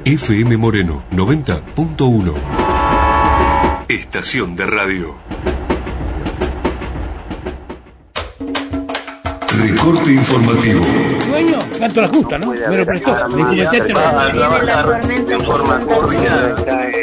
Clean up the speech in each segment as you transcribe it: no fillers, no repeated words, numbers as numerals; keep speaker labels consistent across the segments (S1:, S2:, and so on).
S1: FM Moreno 90.1. Estación de radio. Recorte informativo.
S2: Dueño, canto la justa, ¿no? Me lo prestó.
S3: Viene la tormenta informativa.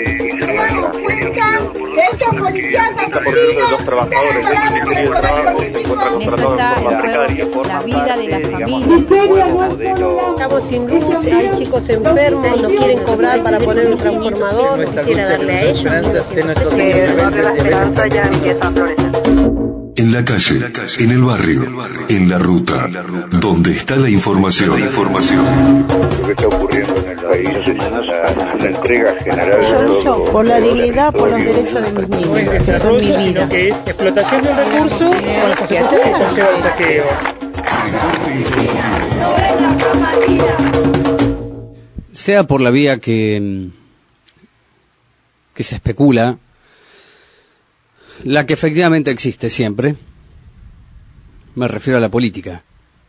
S4: Estos policías asesinos,
S3: los trabajadores del Ministerio del Trabajo se encuentran contratados de forma precaria.
S5: La vida de la familia.
S6: Estamos sin luz, hay chicos enfermos, no quieren cobrar para poner un transformador, quisiera darle a ellos.
S3: Que el barrio La Esperanza ya empieza a florecer.
S1: En la calle, en el barrio, en la ruta, donde está la información.
S7: Lo que está ocurriendo en el país es la entrega general.
S8: Yo lucho por la dignidad, por los derechos de mis niños, que son mi vida.
S2: Que es explotación de un recurso con las consecuencias que conlleva el saqueo.
S9: Sea por la vía que se especula, la que efectivamente existe siempre, me refiero a la política.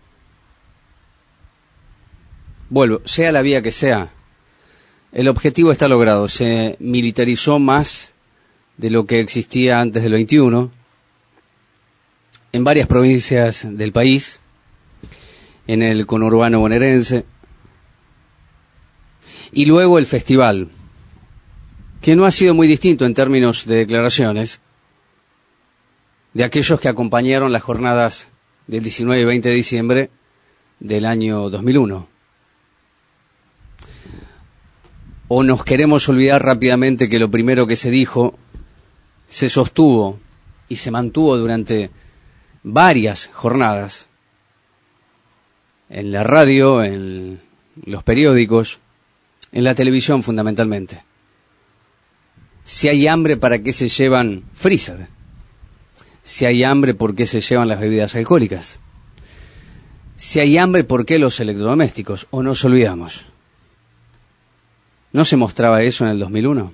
S9: Vuelvo, sea la vía que sea, el objetivo está logrado. Se militarizó más de lo que existía antes del 21 en varias provincias del país, en el conurbano bonaerense, y luego el festival, que no ha sido muy distinto en términos de declaraciones de aquellos que acompañaron las jornadas del 19 y 20 de diciembre del año 2001. O nos queremos olvidar rápidamente que lo primero que se dijo se sostuvo y se mantuvo durante varias jornadas en la radio, en los periódicos, en la televisión fundamentalmente. Si hay hambre, ¿para qué se llevan freezer? Si hay hambre, ¿por qué se llevan las bebidas alcohólicas? Si hay hambre, ¿por qué los electrodomésticos? ¿O nos olvidamos? ¿No se mostraba eso en el 2001?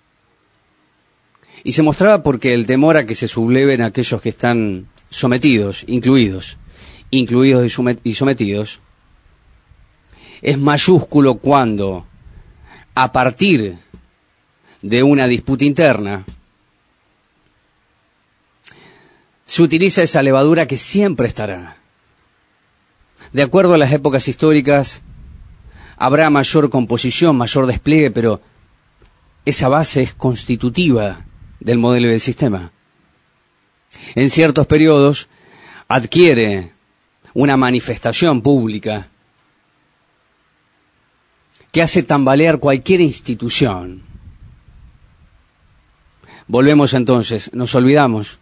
S9: Y se mostraba porque el temor a que se subleven aquellos que están sometidos, incluidos y sometidos, es mayúsculo cuando, a partir de una disputa interna, se utiliza esa levadura que siempre estará. De acuerdo a las épocas históricas, habrá mayor composición, mayor despliegue, pero esa base es constitutiva del modelo y del sistema. En ciertos periodos adquiere una manifestación pública que hace tambalear cualquier institución. Volvemos entonces, nos olvidamos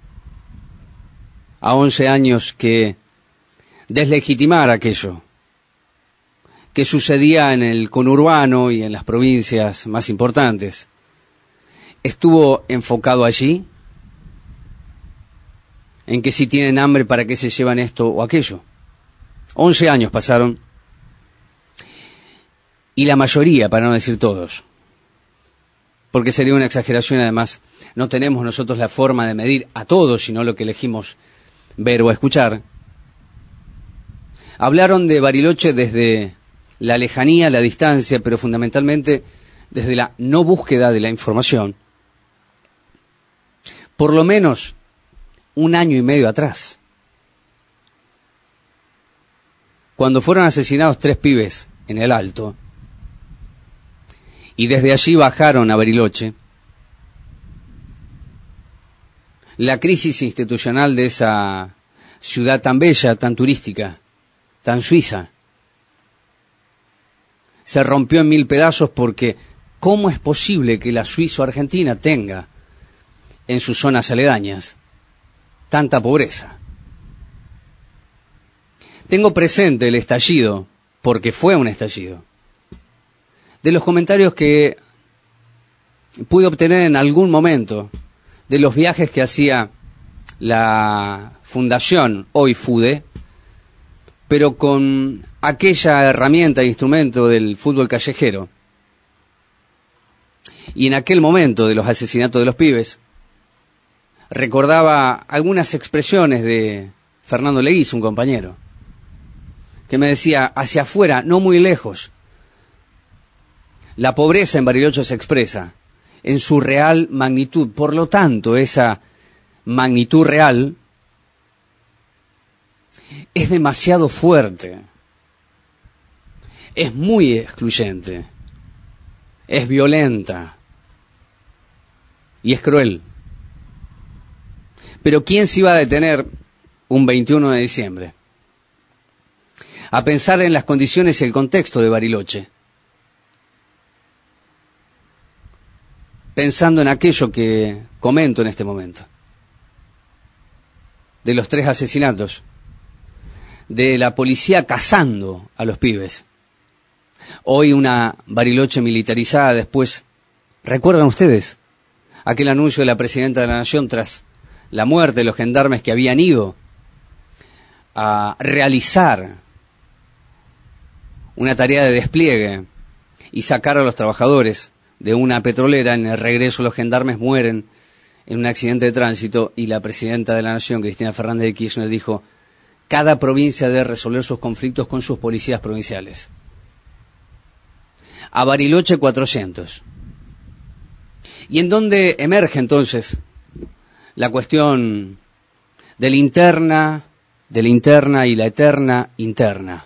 S9: a 11 años que deslegitimar aquello que sucedía en el conurbano y en las provincias más importantes estuvo enfocado allí, en que si tienen hambre, ¿para qué se llevan esto o aquello? 11 años pasaron, y la mayoría, para no decir todos, porque sería una exageración, además, no tenemos nosotros la forma de medir a todos, sino lo que elegimos ver o escuchar, hablaron de Bariloche desde la lejanía, la distancia, pero fundamentalmente desde la no búsqueda de la información, por lo menos 1 año y medio atrás, cuando fueron asesinados 3 pibes en el Alto, y desde allí bajaron a Bariloche. La crisis institucional de esa ciudad tan bella, tan turística, tan suiza, se rompió en 1000 pedazos porque ¿cómo es posible que la Suiza o Argentina tenga en sus zonas aledañas tanta pobreza? Tengo presente el estallido, porque fue un estallido, de los comentarios que pude obtener en algún momento de los viajes que hacía la Fundación Hoy FUDE, pero con aquella herramienta e instrumento del fútbol callejero. Y en aquel momento de los asesinatos de los pibes, recordaba algunas expresiones de Fernando Leguiz, un compañero, que me decía, hacia afuera, no muy lejos, La pobreza en Bariloche se expresa en su real magnitud. Por lo tanto, esa magnitud real es demasiado fuerte, es muy excluyente, es violenta y es cruel. Pero ¿quién se iba a detener un 21 de diciembre a pensar en las condiciones y el contexto de Bariloche? Pensando en aquello que comento en este momento, de los 3 asesinatos, de la policía cazando a los pibes. Hoy una Bariloche militarizada, después, ¿recuerdan ustedes aquel anuncio de la Presidenta de la Nación tras la muerte de los gendarmes que habían ido a realizar una tarea de despliegue y sacar a los trabajadores de una petrolera? En el regreso los gendarmes mueren en un accidente de tránsito y la Presidenta de la Nación, Cristina Fernández de Kirchner, dijo: cada provincia debe resolver sus conflictos con sus policías provinciales. A Bariloche 400. ¿Y en dónde emerge entonces la cuestión de la interna y la eterna interna?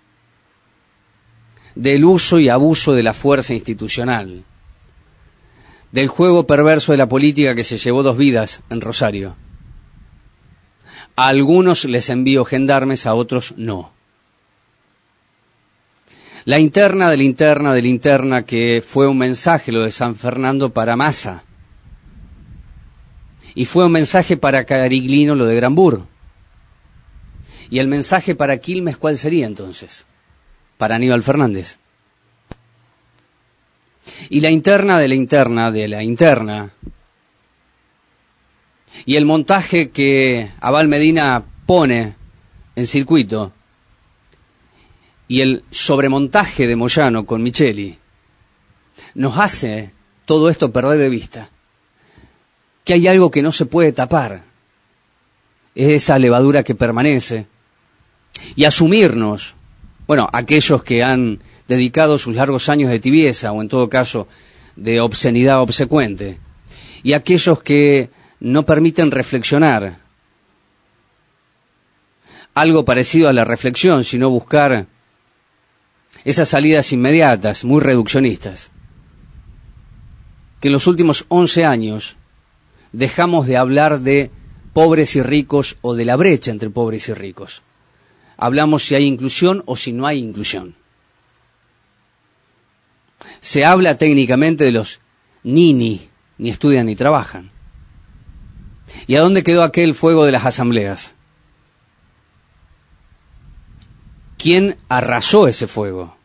S9: Del uso y abuso de la fuerza institucional, del juego perverso de la política que se llevó 2 vidas en Rosario. A algunos les envió gendarmes, a otros no. La interna de la interna de la interna, que fue un mensaje, lo de San Fernando, para Massa. Y fue un mensaje para Cariglino, lo de Granbur. Y el mensaje para Quilmes, ¿cuál sería entonces? Para Aníbal Fernández. Y la interna de la interna de la interna. Y el montaje que Abal Medina pone en circuito. Y el sobremontaje de Moyano con Micheli nos hace todo esto perder de vista que hay algo que no se puede tapar, es esa levadura que permanece, y asumirnos, bueno, aquellos que han dedicado sus largos años de tibieza, o en todo caso de obscenidad obsecuente, y aquellos que no permiten reflexionar, algo parecido a la reflexión, sino buscar esas salidas inmediatas, muy reduccionistas, que en los últimos 11 años dejamos de hablar de pobres y ricos o de la brecha entre pobres y ricos. Hablamos si hay inclusión o si no hay inclusión. Se habla técnicamente de los ni estudian ni trabajan. ¿Y a dónde quedó aquel fuego de las asambleas? ¿Quién arrasó ese fuego?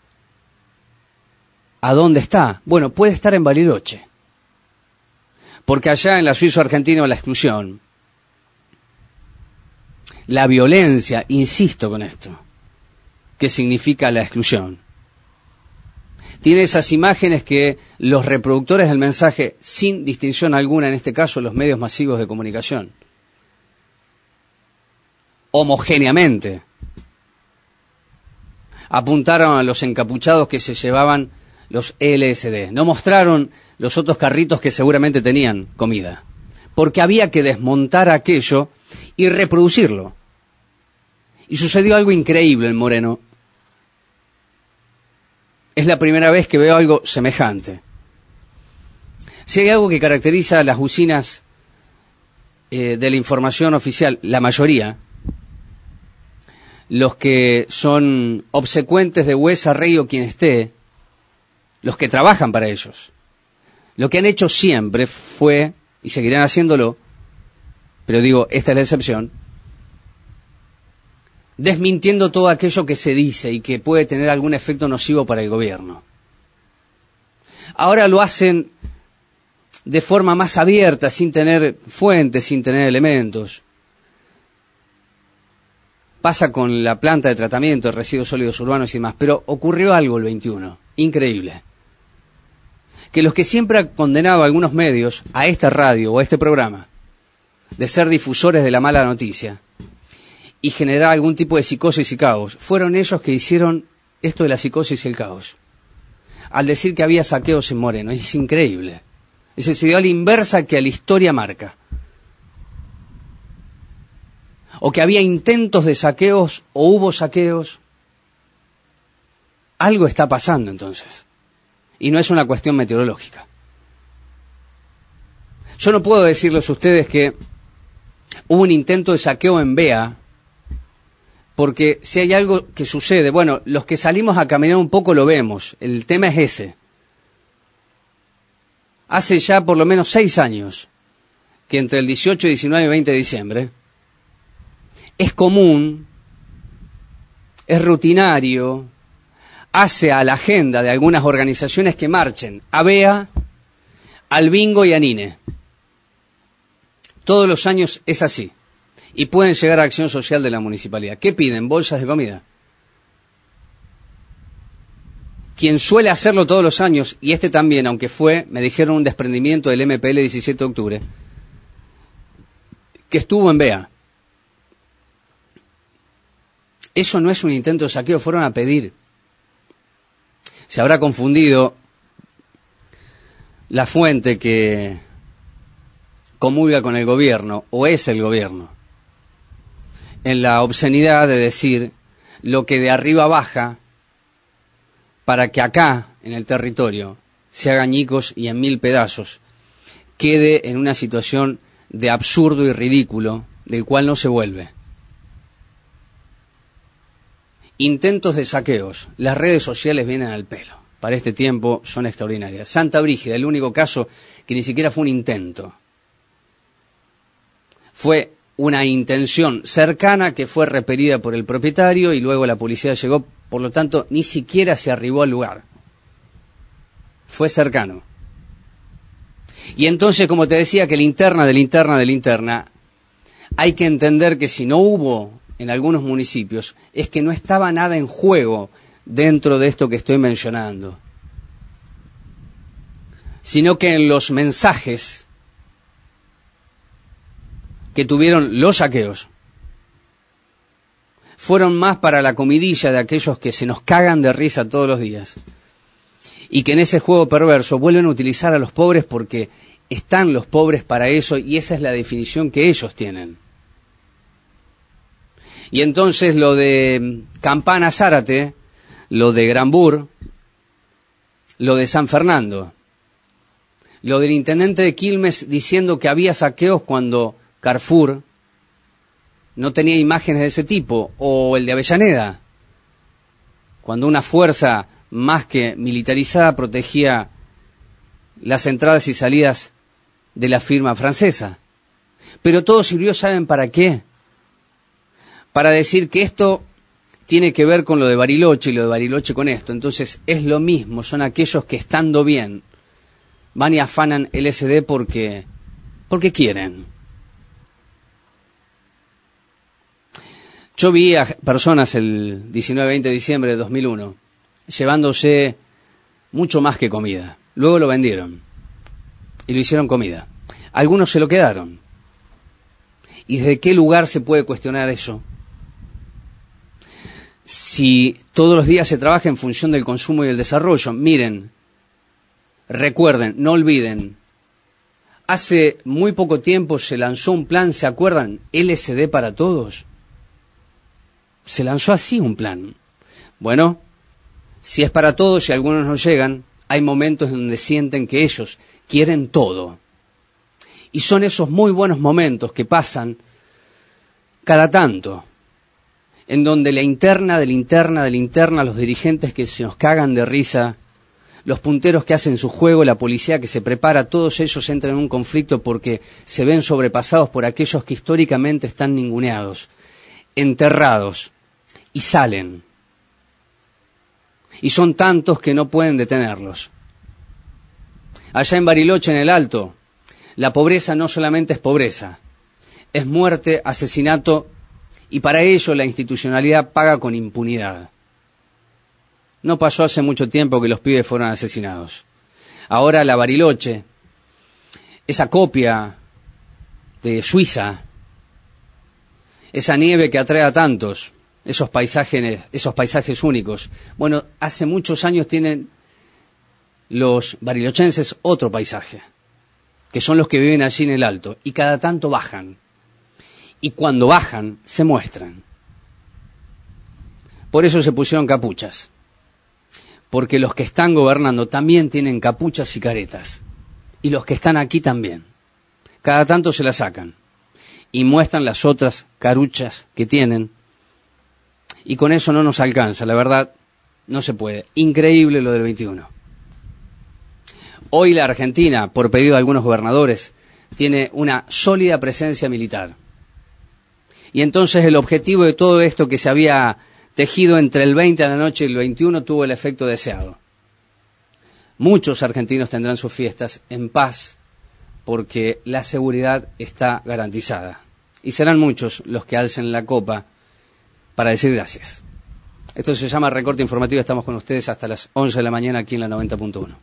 S9: ¿A dónde está? Bueno, puede estar en Bariloche. Porque allá en la Suiza argentina la exclusión, la violencia, insisto con esto, ¿qué significa la exclusión? Tiene esas imágenes que los reproductores del mensaje, sin distinción alguna, en este caso los medios masivos de comunicación, homogéneamente, apuntaron a los encapuchados que se llevaban los LSD. No mostraron los otros carritos que seguramente tenían comida, porque había que desmontar aquello y reproducirlo. Y sucedió algo increíble en Moreno. Es la primera vez que veo algo semejante. Si hay algo que caracteriza a las usinas de la información oficial, la mayoría, los que son obsecuentes de Huesa, Rey o quien esté, los que trabajan para ellos, lo que han hecho siempre fue, y seguirán haciéndolo, pero digo, esta es la excepción, desmintiendo todo aquello que se dice y que puede tener algún efecto nocivo para el gobierno. Ahora lo hacen de forma más abierta, sin tener fuentes, sin tener elementos. Pasa con la planta de tratamiento de residuos sólidos urbanos y demás, pero ocurrió algo el 21, increíble. Que los que siempre han condenado a algunos medios, a esta radio o a este programa, de ser difusores de la mala noticia y generar algún tipo de psicosis y caos, fueron ellos que hicieron esto de la psicosis y el caos. al decir que había saqueos en Moreno. Es increíble. Ese se dio a la inversa que a la historia marca. O que había intentos de saqueos o hubo saqueos. Algo está pasando entonces. Y no es una cuestión meteorológica. Yo no puedo decirles a ustedes que hubo un intento de saqueo en Bea, porque si hay algo que sucede, bueno, los que salimos a caminar un poco lo vemos, el tema es ese. Hace ya por lo menos 6 años que entre el 18, 19 y 20 de diciembre es común, es rutinario, hace a la agenda de algunas organizaciones que marchen a Bea, al Bingo y a Nine. Todos los años es así. Y pueden llegar a Acción Social de la Municipalidad. ¿Qué piden? Bolsas de comida. Quien suele hacerlo todos los años, y este también, aunque fue, me dijeron, un desprendimiento del MPL 17 de octubre, que estuvo en Bea. Eso no es un intento de saqueo, fueron a pedir. Se habrá confundido la fuente que comulga con el gobierno, o es el gobierno, en la obscenidad de decir lo que de arriba baja para que acá, en el territorio, se hagan añicos y en 1000 pedazos, quede en una situación de absurdo y ridículo, del cual no se vuelve. Intentos de saqueos. Las redes sociales vienen al pelo. Para este tiempo son extraordinarias. Santa Brígida, el único caso que ni siquiera fue un intento. Fue una intención cercana que fue repelida por el propietario y luego la policía llegó, por lo tanto, ni siquiera se arribó al lugar. Fue cercano. Y entonces, como te decía, que la interna de la interna, hay que entender que si no hubo en algunos municipios, es que no estaba nada en juego dentro de esto que estoy mencionando, sino que en los mensajes que tuvieron los saqueos fueron más para la comidilla de aquellos que se nos cagan de risa todos los días y que en ese juego perverso vuelven a utilizar a los pobres porque están los pobres para eso y esa es la definición que ellos tienen. Y entonces lo de Campana Zárate, lo de Granbur, lo de San Fernando, lo del intendente de Quilmes diciendo que había saqueos cuando Carrefour no tenía imágenes de ese tipo, o el de Avellaneda, cuando una fuerza más que militarizada protegía las entradas y salidas de la firma francesa. Pero todo sirvió, ¿saben para qué? Para decir que esto tiene que ver con lo de Bariloche y lo de Bariloche con esto. Entonces es lo mismo, son aquellos que estando bien van y afanan LSD porque quieren. Yo vi a personas el 19-20 de diciembre de 2001 llevándose mucho más que comida. Luego lo vendieron y lo hicieron comida. Algunos se lo quedaron. ¿Y desde qué lugar se puede cuestionar eso? Si todos los días se trabaja en función del consumo y el desarrollo. Miren, recuerden, no olviden, hace muy poco tiempo se lanzó un plan, ¿se acuerdan? LSD para todos. Se lanzó así un plan. Bueno, si es para todos y algunos no llegan, hay momentos en donde sienten que ellos quieren todo. Y son esos muy buenos momentos que pasan cada tanto, en donde la interna, los dirigentes que se nos cagan de risa, los punteros que hacen su juego, la policía que se prepara, todos ellos entran en un conflicto porque se ven sobrepasados por aquellos que históricamente están ninguneados, enterrados, y salen. Y son tantos que no pueden detenerlos. Allá en Bariloche, en el Alto, la pobreza no solamente es pobreza, es muerte, asesinato, y para ello la institucionalidad paga con impunidad. No pasó hace mucho tiempo que los pibes fueron asesinados. Ahora la Bariloche, esa copia de Suiza, esa nieve que atrae a tantos, esos paisajes únicos. Bueno, hace muchos años tienen Los barilochenses otro paisaje, que son los que viven allí en el alto, y cada tanto bajan. Y cuando bajan, se muestran. Por eso se pusieron capuchas. Porque los que están gobernando también tienen capuchas y caretas. Y los que están aquí también. Cada tanto se las sacan. Y muestran las otras caruchas que tienen. Y con eso no nos alcanza, la verdad, no se puede. Increíble lo del 21. Hoy la Argentina, por pedido de algunos gobernadores, tiene una sólida presencia militar. Y entonces el objetivo de todo esto que se había tejido entre el 20 de la noche y el 21 tuvo el efecto deseado. Muchos argentinos tendrán sus fiestas en paz porque la seguridad está garantizada. Y serán muchos los que alcen la copa para decir gracias. Esto se llama Recorte Informativo. Estamos con ustedes hasta las 11 de la mañana aquí en la 90.1.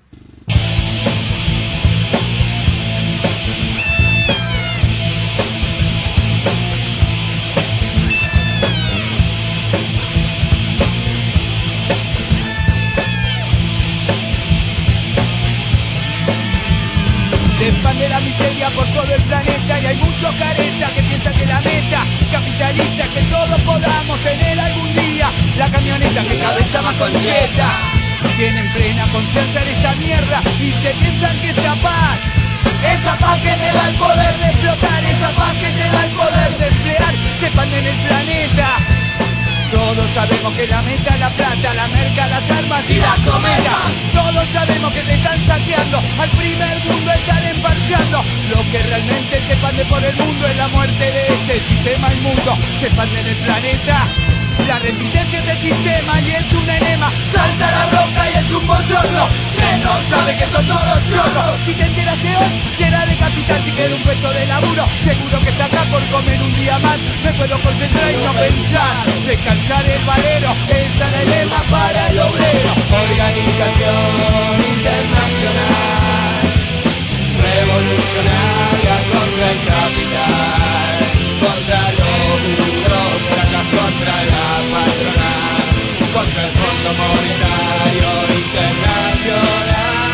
S10: Se expande la miseria por todo el planeta y hay muchos caretas que piensan que la meta capitalista es que todos podamos tener algún día la camioneta que cabeza más concheta. Tienen plena conciencia de esta mierda y se piensan que esa paz que te da el poder de explotar, esa paz que te da el poder de emplear, se expande en el planeta. Todos sabemos que la meta es la plata, la merca, las armas y las cometas. Todos sabemos que te están saqueando, al primer mundo están emparchando. Lo que realmente se expande por el mundo es la muerte de este sistema inmundo. Se expande en el planeta la resistencia del sistema y es un enema. Salta la bronca y es un bochorno que no sabe que son todos chorros. Si te enteras de hoy, será de capital. Si queda un puesto de laburo, seguro que está acá por comer un día más. Me puedo concentrar y no pensar, descansar el valero, esa es el lema para el obrero. Organización internacional, revolucionaria contra el capital, contra los burócratas, contra la patronal, contra el Fondo Monetario Internacional.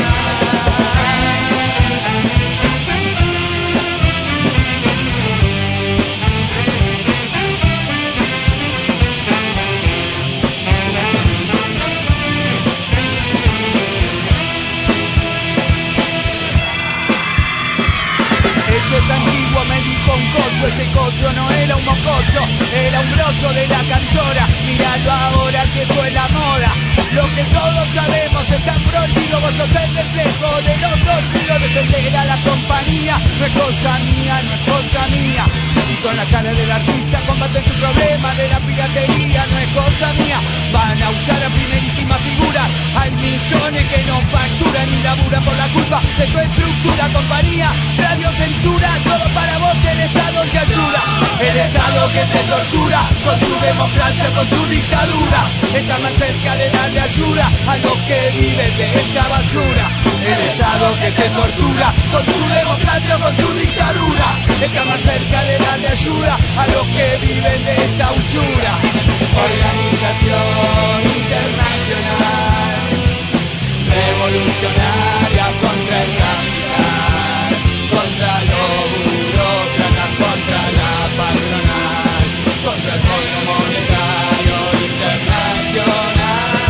S10: Eso es antiguo, me dijo un coso, ese coso no era un mocoso, era un grosso de la cantora. Míralo ahora que eso es la moda. Lo que todos sabemos está prohibido, vos sos el reflejo de los dormidos. Defender a la compañía no es cosa mía, no es cosa mía. Y con la cara del artista combaten su problema de la piratería, no es cosa mía. Van a usar a primerísima figura, hay millones que no facturan ni laburan por la culpa de tu estructura. Compañía, radio, censura, todo para vos, el Estado te ayuda. El Estado que te tortura con su democracia, con su dictadura, está más cerca de darle ayuda a los que viven de esta basura. El Estado que te tortura con su democracia, con su dictadura, está más cerca de darle ayuda a los que viven de esta usura. Organización internacional, revolucionaria contra el capital, contra los burócratas, contra la patronal, contra el Fondo Monetario Internacional.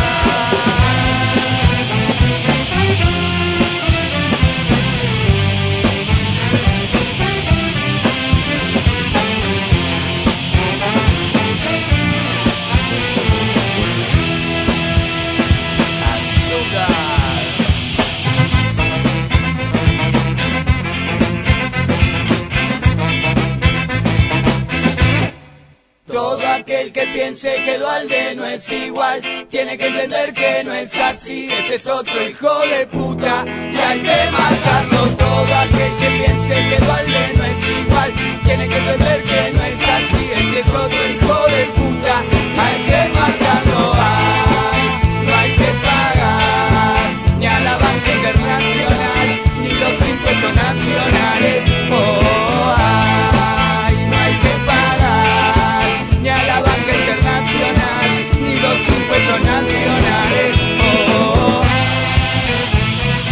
S10: Todo aquel que piense que Duhalde no es igual, tiene que entender que no es así. Ese es otro hijo de puta y hay que marcarlo. Todo aquel que piense que Duhalde no es igual, tiene que entender que no es así. Ese es otro hijo de puta, hay que marcarlo. Ay, no hay que pagar ni a la banca internacional ni los impuestos nacionales. Oh, ay, no hay que pagar ni a la banca internacional ni los impuestos nacionales. Oh.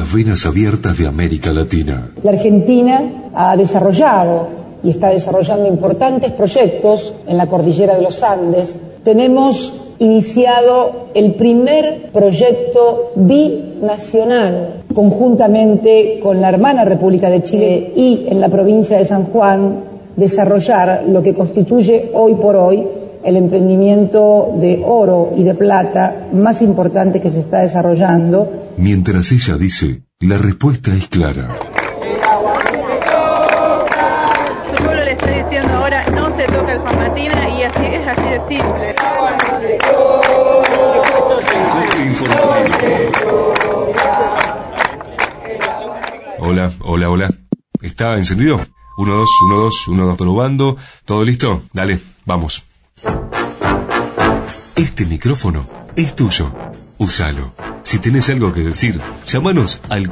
S1: las venas abiertas de América Latina.
S11: La Argentina ha desarrollado y está desarrollando importantes proyectos en la cordillera de los Andes. Tenemos iniciado el primer proyecto binacional conjuntamente con la hermana República de Chile y en la provincia de San Juan desarrollar lo que constituye hoy por hoy el emprendimiento de oro y de plata más importante que se está desarrollando.
S1: Mientras ella dice, la respuesta es clara.
S2: Su pueblo le está diciendo ahora no se toca el Famatina y así es así de simple.
S1: Corte informativo. Hola. ¿Está encendido? 1, 2, 1, 2, 1, 2, probando. ¿Todo listo? Dale, vamos. Este micrófono es tuyo. Úsalo. Si tenés algo que decir, llámanos al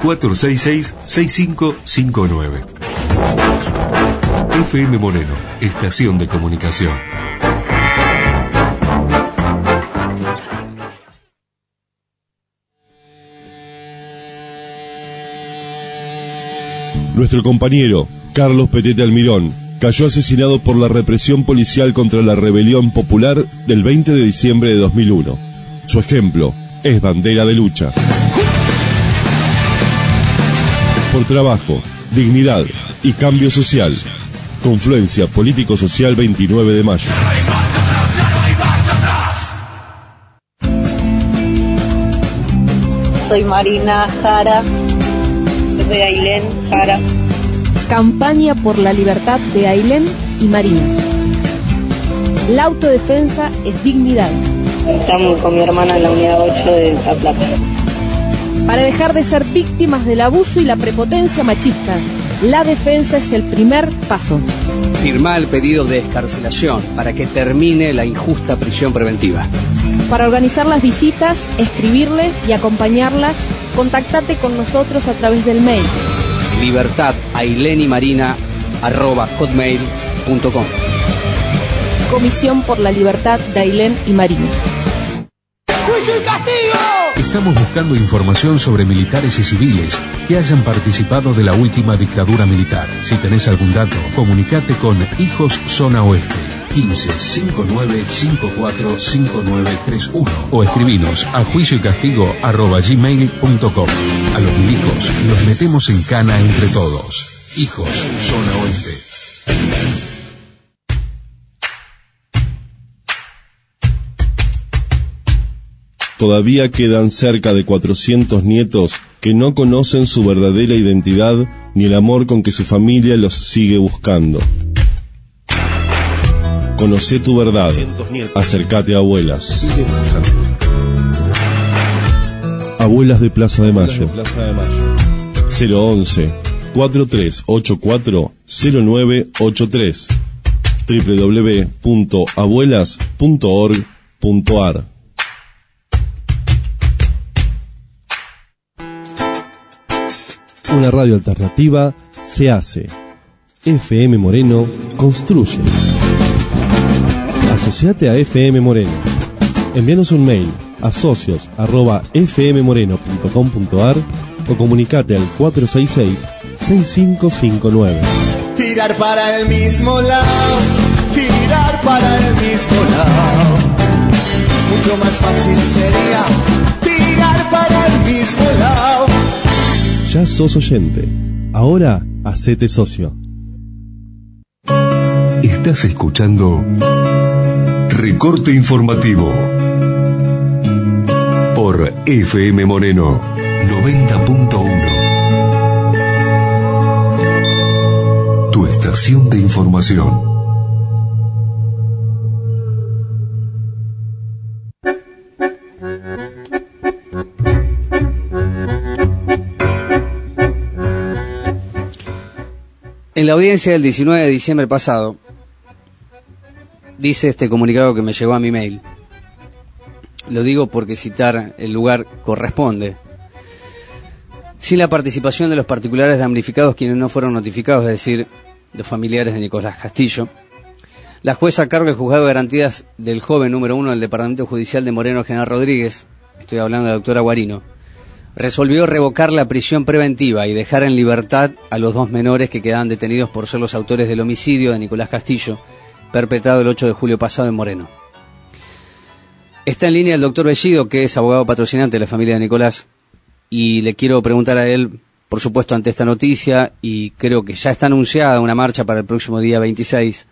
S1: 466-6559. FM Moreno, estación de comunicación.
S12: Nuestro compañero, Carlos Petete Almirón, cayó asesinado por la represión policial contra la rebelión popular del 20 de diciembre de 2001. Su ejemplo es bandera de lucha. Por trabajo, dignidad y cambio social. Confluencia Político-Social 29 de mayo.
S8: Soy Marina Jara. Soy Ailén Jara.
S5: Campaña por la libertad de Ailén y Marina. La autodefensa es dignidad.
S8: Estamos con mi hermana en la unidad 8 de La Plata.
S5: Para dejar de ser víctimas del abuso y la prepotencia machista, la defensa es el primer paso.
S9: Firmá el pedido de excarcelación para que termine la injusta prisión preventiva.
S5: Para organizar las visitas, escribirles y acompañarlas, contactate con nosotros a través del mail libertadailenimarina@hotmail.com. Comisión por la libertad de Ailén y Marina.
S10: ¡Juicio y castigo!
S13: Estamos buscando información sobre militares y civiles que hayan participado de la última dictadura militar. Si tenés algún dato, comunicate con Hijos Zona Oeste 1559545931 o escribinos a juicioycastigo@gmail.com. A los milicos los metemos en cana entre todos. Hijos Zona Oeste.
S12: Todavía quedan cerca de 400 nietos que no conocen su verdadera identidad ni el amor con que su familia los sigue buscando. Conocé tu verdad. Acércate a Abuelas. Abuelas de Plaza de Mayo. 011-4384-0983 www.abuelas.org.ar. Una radio alternativa se hace. FM Moreno construye. Asociate a FM Moreno. Envíanos un mail a socios@fmmoreno.com.ar o comunicate al 466-6559.
S10: Tirar para el mismo lado, tirar para el mismo lado. Mucho más fácil sería tirar para el mismo lado.
S12: Ya sos oyente. Ahora hacete socio.
S1: Estás escuchando Recorte Informativo por FM Moreno 90.1. Tu estación de información.
S9: En la audiencia del 19 de diciembre pasado, dice este comunicado que me llegó a mi mail. Lo digo porque citar el lugar corresponde. Sin la participación de los particulares damnificados quienes no fueron notificados, es decir, los familiares de Nicolás Castillo, la jueza a cargo del juzgado de garantías del joven número 1 del Departamento Judicial de Moreno, General Rodríguez, estoy hablando de la doctora Guarino, resolvió revocar la prisión preventiva y dejar en libertad a los 2 menores que quedaban detenidos por ser los autores del homicidio de Nicolás Castillo, perpetrado el 8 de julio pasado en Moreno. Está en línea el doctor Bellido, que es abogado patrocinante de la familia de Nicolás, y le quiero preguntar a él, por supuesto, ante esta noticia, y creo que ya está anunciada una marcha para el próximo día 26,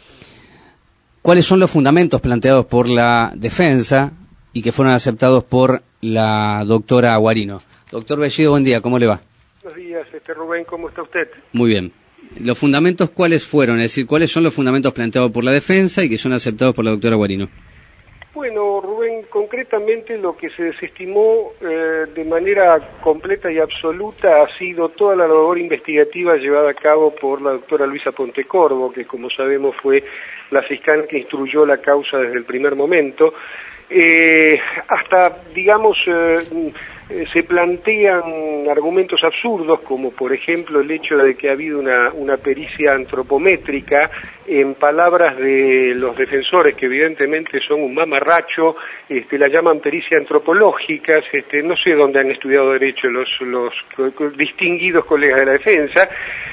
S9: ¿cuáles son los fundamentos planteados por la defensa y que fueron aceptados por la doctora Guarino? Doctor Bellido, buen día, ¿cómo le va?
S3: Buenos días, Rubén, ¿cómo está usted?
S9: Muy bien. ¿Los fundamentos cuáles fueron? Es decir, ¿cuáles son los fundamentos planteados por la defensa y que son aceptados por la doctora Guarino?
S3: Bueno, Rubén, concretamente lo que se desestimó de manera completa y absoluta ha sido toda la labor investigativa llevada a cabo por la doctora Luisa Pontecorvo, que como sabemos fue la fiscal que instruyó la causa desde el primer momento. Hasta, digamos, se plantean argumentos absurdos, como por ejemplo el hecho de que ha habido una pericia antropométrica, en palabras de los defensores, que evidentemente son un mamarracho, la llaman pericia antropológica. No sé dónde han estudiado Derecho los distinguidos colegas de la defensa.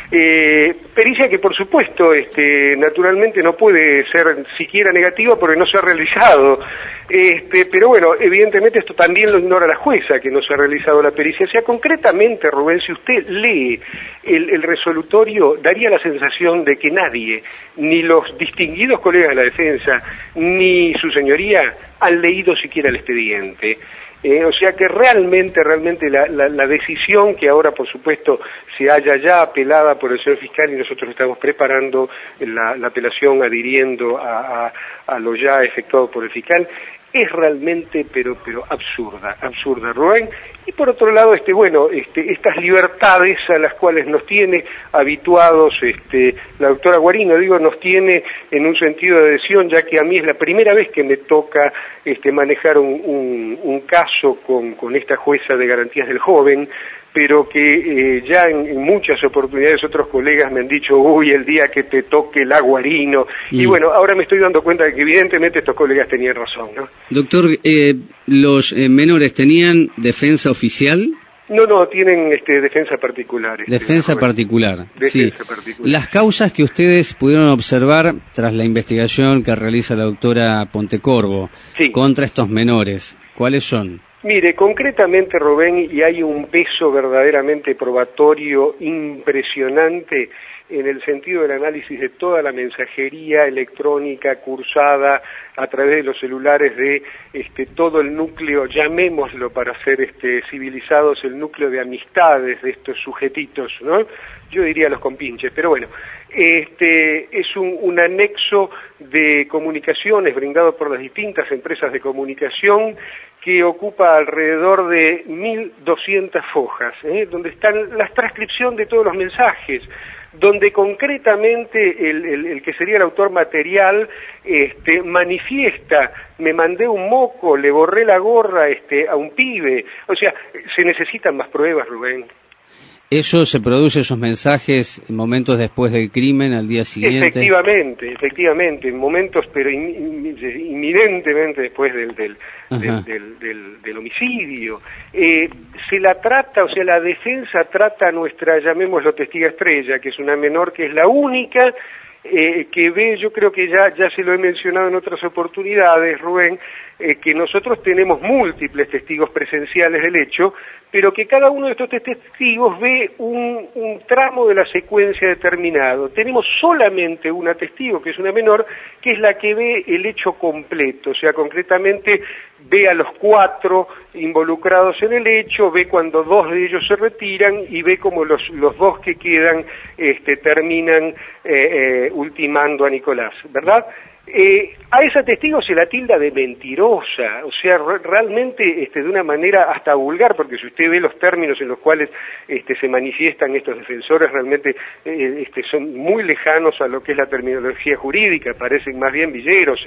S3: Pericia que por supuesto naturalmente no puede ser siquiera negativa porque no se ha realizado, pero bueno, evidentemente esto también lo ignora la jueza, que no se ha realizado la pericia. O sea, concretamente, Rubén, si usted lee el resolutorio, daría la sensación de que nadie, ni los distinguidos colegas de la defensa, ni su señoría, han leído siquiera el expediente. O sea que realmente la decisión, que ahora por supuesto se haya ya apelada por el señor fiscal, y nosotros estamos preparando la apelación adhiriendo a lo ya efectuado por el fiscal, es realmente pero absurda, Rubén. Y por otro lado, estas libertades a las cuales nos tiene habituados la doctora Guarino, nos tiene en un sentido de adhesión, ya que a mí es la primera vez que me toca manejar un caso con esta jueza de garantías del joven, pero que ya en muchas oportunidades otros colegas me han dicho, uy, el día que te toque la Guarino, y bueno, ahora me estoy dando cuenta de que evidentemente estos colegas tenían razón, ¿no?
S9: Doctor, ¿los menores tenían defensa oficial?
S3: No, tienen defensa particular.
S9: Defensa particular, sí.
S3: Particular.
S9: Las causas que ustedes pudieron observar tras la investigación que realiza la doctora Pontecorvo contra estos menores, ¿cuáles son?
S3: Mire, concretamente, Rubén, y hay un peso verdaderamente probatorio impresionante en el sentido del análisis de toda la mensajería electrónica cursada a través de los celulares de todo el núcleo, llamémoslo para ser civilizados, el núcleo de amistades de estos sujetitos, ¿no? Yo diría los compinches, pero bueno, es un anexo de comunicaciones brindado por las distintas empresas de comunicación que ocupa alrededor de 1.200 hojas, donde están la transcripción de todos los mensajes, donde concretamente el que sería el autor material manifiesta, me mandé un moco, le borré la gorra a un pibe. O sea, se necesitan más pruebas, Rubén.
S9: ¿Eso se produce, esos mensajes, momentos después del crimen, al día siguiente?
S3: Efectivamente, en momentos, pero inminentemente después del homicidio. Se la trata, o sea, la defensa trata a nuestra, llamémoslo, testiga estrella, que es una menor que es la única que ve, yo creo que ya se lo he mencionado en otras oportunidades, Rubén, que nosotros tenemos múltiples testigos presenciales del hecho, pero que cada uno de estos testigos ve un tramo de la secuencia determinado. Tenemos solamente una testigo, que es una menor, que es la que ve el hecho completo, o sea, concretamente ve a los 4 involucrados en el hecho, ve cuando 2 de ellos se retiran y ve como los 2 que quedan terminan ultimando a Nicolás, ¿verdad? A esa testigo se la tilda de mentirosa, o sea, realmente de una manera hasta vulgar, porque si usted ve los términos en los cuales se manifiestan estos defensores, realmente son muy lejanos a lo que es la terminología jurídica, parecen más bien villeros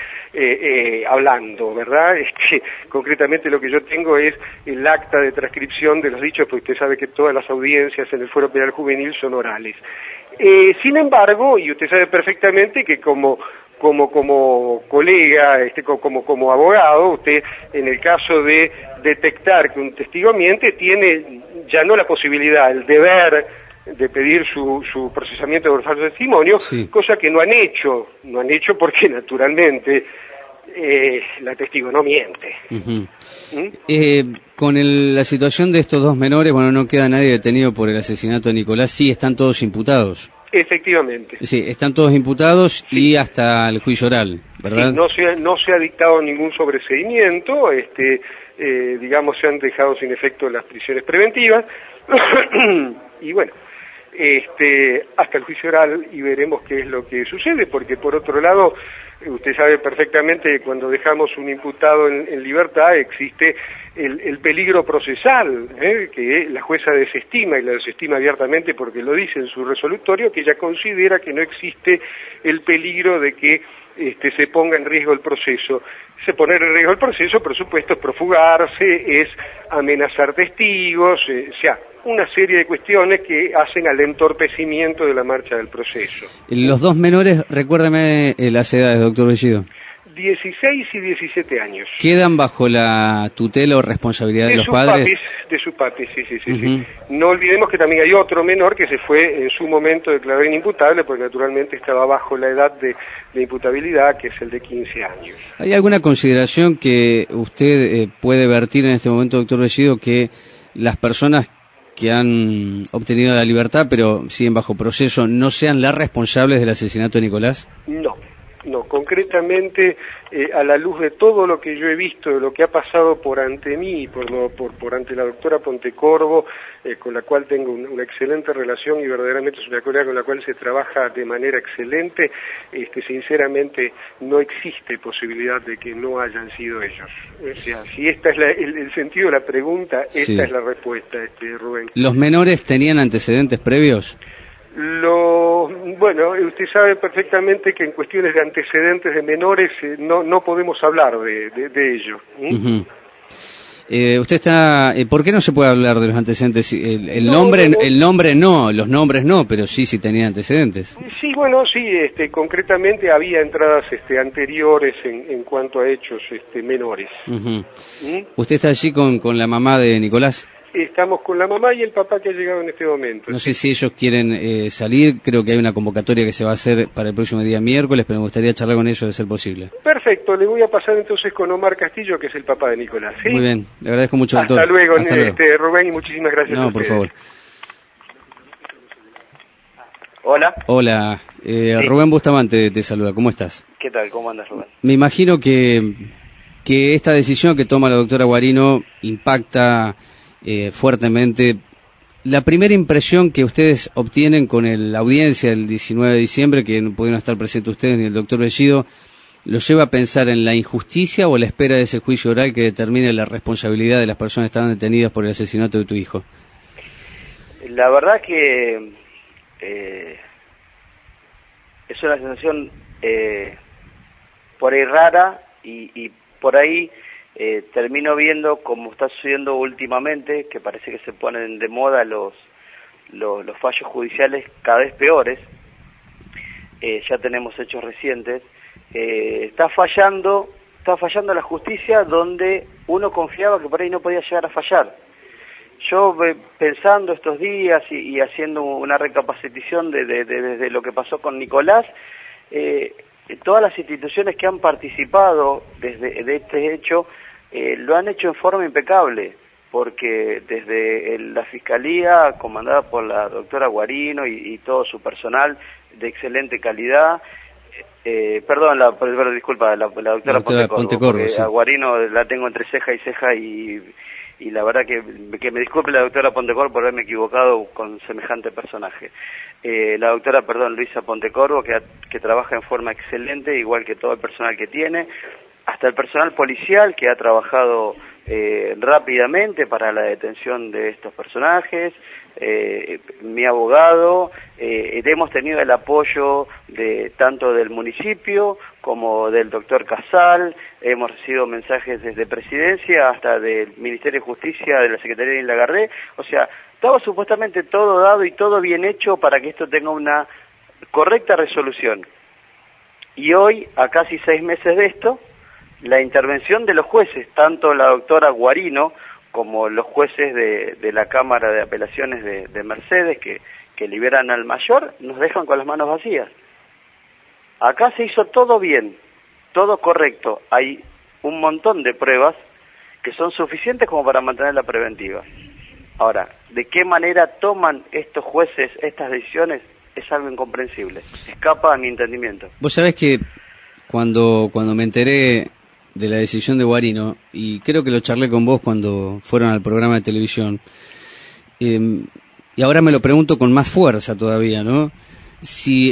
S3: hablando, ¿verdad? Concretamente lo que yo tengo es el acta de transcripción de los dichos, porque usted sabe que todas las audiencias en el Fuero Penal Juvenil son orales. Sin embargo, y usted sabe perfectamente que como como colega, como abogado, usted en el caso de detectar que un testigo miente tiene ya no la posibilidad, el deber de pedir su procesamiento por falso testimonio, sí. Cosa que no han hecho porque naturalmente la testigo no miente.
S9: Con la situación de estos dos menores, bueno, no queda nadie detenido por el asesinato de Nicolás, sí están todos imputados.
S3: Efectivamente.
S9: Sí, están todos imputados, sí. Y hasta el juicio oral, ¿verdad?
S3: Sí, no se ha dictado ningún sobreseimiento, digamos, se han dejado sin efecto las prisiones preventivas, y bueno, hasta el juicio oral y veremos qué es lo que sucede, porque por otro lado, usted sabe perfectamente que cuando dejamos un imputado en libertad existe el peligro procesal, que la jueza desestima, y la desestima abiertamente porque lo dice en su resolutorio, que ella considera que no existe el peligro de que se ponga en riesgo el proceso. Poner en riesgo el proceso, por supuesto, es profugarse, es amenazar testigos, o sea, una serie de cuestiones que hacen al entorpecimiento de la marcha del proceso.
S9: Los dos menores, recuérdame las edades, doctor Bellido.
S3: 16 y 17 años.
S9: ¿Quedan bajo la tutela o responsabilidad de los padres?
S3: De sus papis, sí. No olvidemos que también hay otro menor que se fue en su momento declarado inimputable, porque naturalmente estaba bajo la edad de imputabilidad, que es el de 15 años.
S9: ¿Hay alguna consideración que usted puede vertir en este momento, doctor Bellido, que las personas que han obtenido la libertad pero siguen bajo proceso no sean las responsables del asesinato de Nicolás?
S3: No, concretamente, a la luz de todo lo que yo he visto, de lo que ha pasado por ante mí y por ante la doctora Pontecorvo, con la cual tengo una excelente relación y verdaderamente es una colega con la cual se trabaja de manera excelente, sinceramente no existe posibilidad de que no hayan sido ellos. O sea, si este es el sentido de la pregunta, esta es la respuesta, Rubén.
S9: ¿Los menores tenían antecedentes previos?
S3: Bueno, usted sabe perfectamente que en cuestiones de antecedentes de menores no podemos hablar de ello.
S9: Usted está, ¿por qué no se puede hablar de los antecedentes? El nombre no, los nombres no, pero sí tenían antecedentes.
S3: Sí, bueno, sí, concretamente había entradas anteriores en cuanto a hechos menores.
S9: ¿Usted está allí con la mamá de Nicolás?
S3: Estamos con la mamá y el papá que ha llegado en este momento.
S9: No sé si ellos quieren salir, creo que hay una convocatoria que se va a hacer para el próximo día miércoles, pero me gustaría charlar con ellos de ser posible.
S3: Perfecto, le voy a pasar entonces con Omar Castillo, que es el papá de Nicolás. ¿Sí?
S9: Muy bien, le agradezco mucho, doctor.
S3: Hasta luego, Rubén, y muchísimas gracias.
S9: No, por favor.
S14: Hola.
S9: Sí. Rubén Bustamante te saluda, ¿cómo estás?
S14: ¿Qué tal? ¿Cómo andas, Rubén?
S9: Me imagino que esta decisión que toma la doctora Guarino impacta fuertemente. La primera impresión que ustedes obtienen con la audiencia del 19 de diciembre, que no pudieron estar presentes ustedes ni el doctor Bellido, ¿los lleva a pensar en la injusticia o la espera de ese juicio oral que determine la responsabilidad de las personas que estaban detenidas por el asesinato de tu hijo?
S14: La verdad que es una sensación por ahí rara y por ahí termino viendo, como está sucediendo últimamente, que parece que se ponen de moda los fallos judiciales cada vez peores. Ya tenemos hechos recientes. Está fallando la justicia donde uno confiaba que por ahí no podía llegar a fallar. Yo pensando estos días y haciendo una recapacitación de lo que pasó con Nicolás, todas las instituciones que han participado de este hecho lo han hecho en forma impecable, porque desde la Fiscalía, comandada por la doctora Guarino y todo su personal de excelente calidad, disculpa, la doctora Pontecorvo,
S9: sí.
S14: A Guarino la tengo entre ceja y ceja y la verdad que me disculpe la doctora Pontecorvo por haberme equivocado con semejante personaje. La doctora, Luisa Pontecorvo, que trabaja en forma excelente, igual que todo el personal que tiene, hasta el personal policial que ha trabajado rápidamente para la detención de estos personajes, mi abogado, hemos tenido el apoyo tanto del municipio como del doctor Casal, hemos recibido mensajes desde Presidencia hasta del Ministerio de Justicia, de la Secretaría de Lagarde, o sea, estaba supuestamente todo dado y todo bien hecho para que esto tenga una correcta resolución. Y hoy, a casi 6 meses de esto, la intervención de los jueces, tanto la doctora Guarino como los jueces de la Cámara de Apelaciones de Mercedes, que liberan al mayor, nos dejan con las manos vacías. Acá se hizo todo bien, todo correcto. Hay un montón de pruebas que son suficientes como para mantener la preventiva. Ahora, ¿de qué manera toman estos jueces estas decisiones? Es algo incomprensible. Escapa a mi entendimiento.
S9: Vos sabés que cuando me enteré de la decisión de Guarino, y creo que lo charlé con vos cuando fueron al programa de televisión, y ahora me lo pregunto con más fuerza todavía, ¿no? Si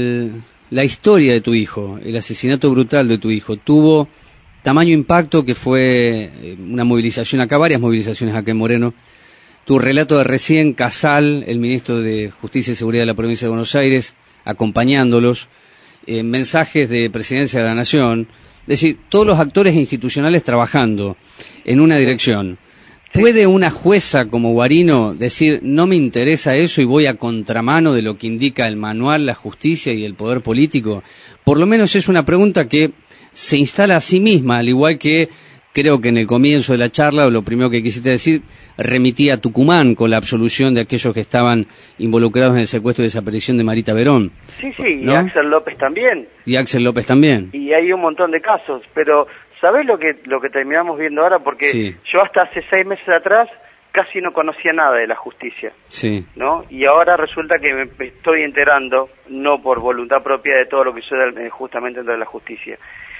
S9: la historia de tu hijo, el asesinato brutal de tu hijo, tuvo tamaño impacto que fue una movilización acá, varias movilizaciones acá en Moreno. Tu relato de recién, Casal, el ministro de Justicia y Seguridad de la provincia de Buenos Aires, acompañándolos, mensajes de Presidencia de la Nación, es decir, todos los actores institucionales trabajando en una dirección. ¿Puede una jueza como Guarino decir, no me interesa eso y voy a contramano de lo que indica el manual, la justicia y el poder político? Por lo menos es una pregunta que se instala a sí misma, al igual que creo que en el comienzo de la charla, o lo primero que quisiste decir, remitía a Tucumán con la absolución de aquellos que estaban involucrados en el secuestro y desaparición de Marita Verón.
S14: Sí,
S9: ¿no?
S14: Y Axel López también.
S9: Y Axel López también.
S14: Y hay un montón de casos, pero ¿sabés lo que terminamos viendo ahora? Porque
S9: sí.
S14: Yo hasta hace 6 meses atrás casi no conocía nada de la justicia,
S9: sí,
S14: ¿no? Y ahora resulta que me estoy enterando, no por voluntad propia, de todo lo que sucede justamente dentro de la justicia.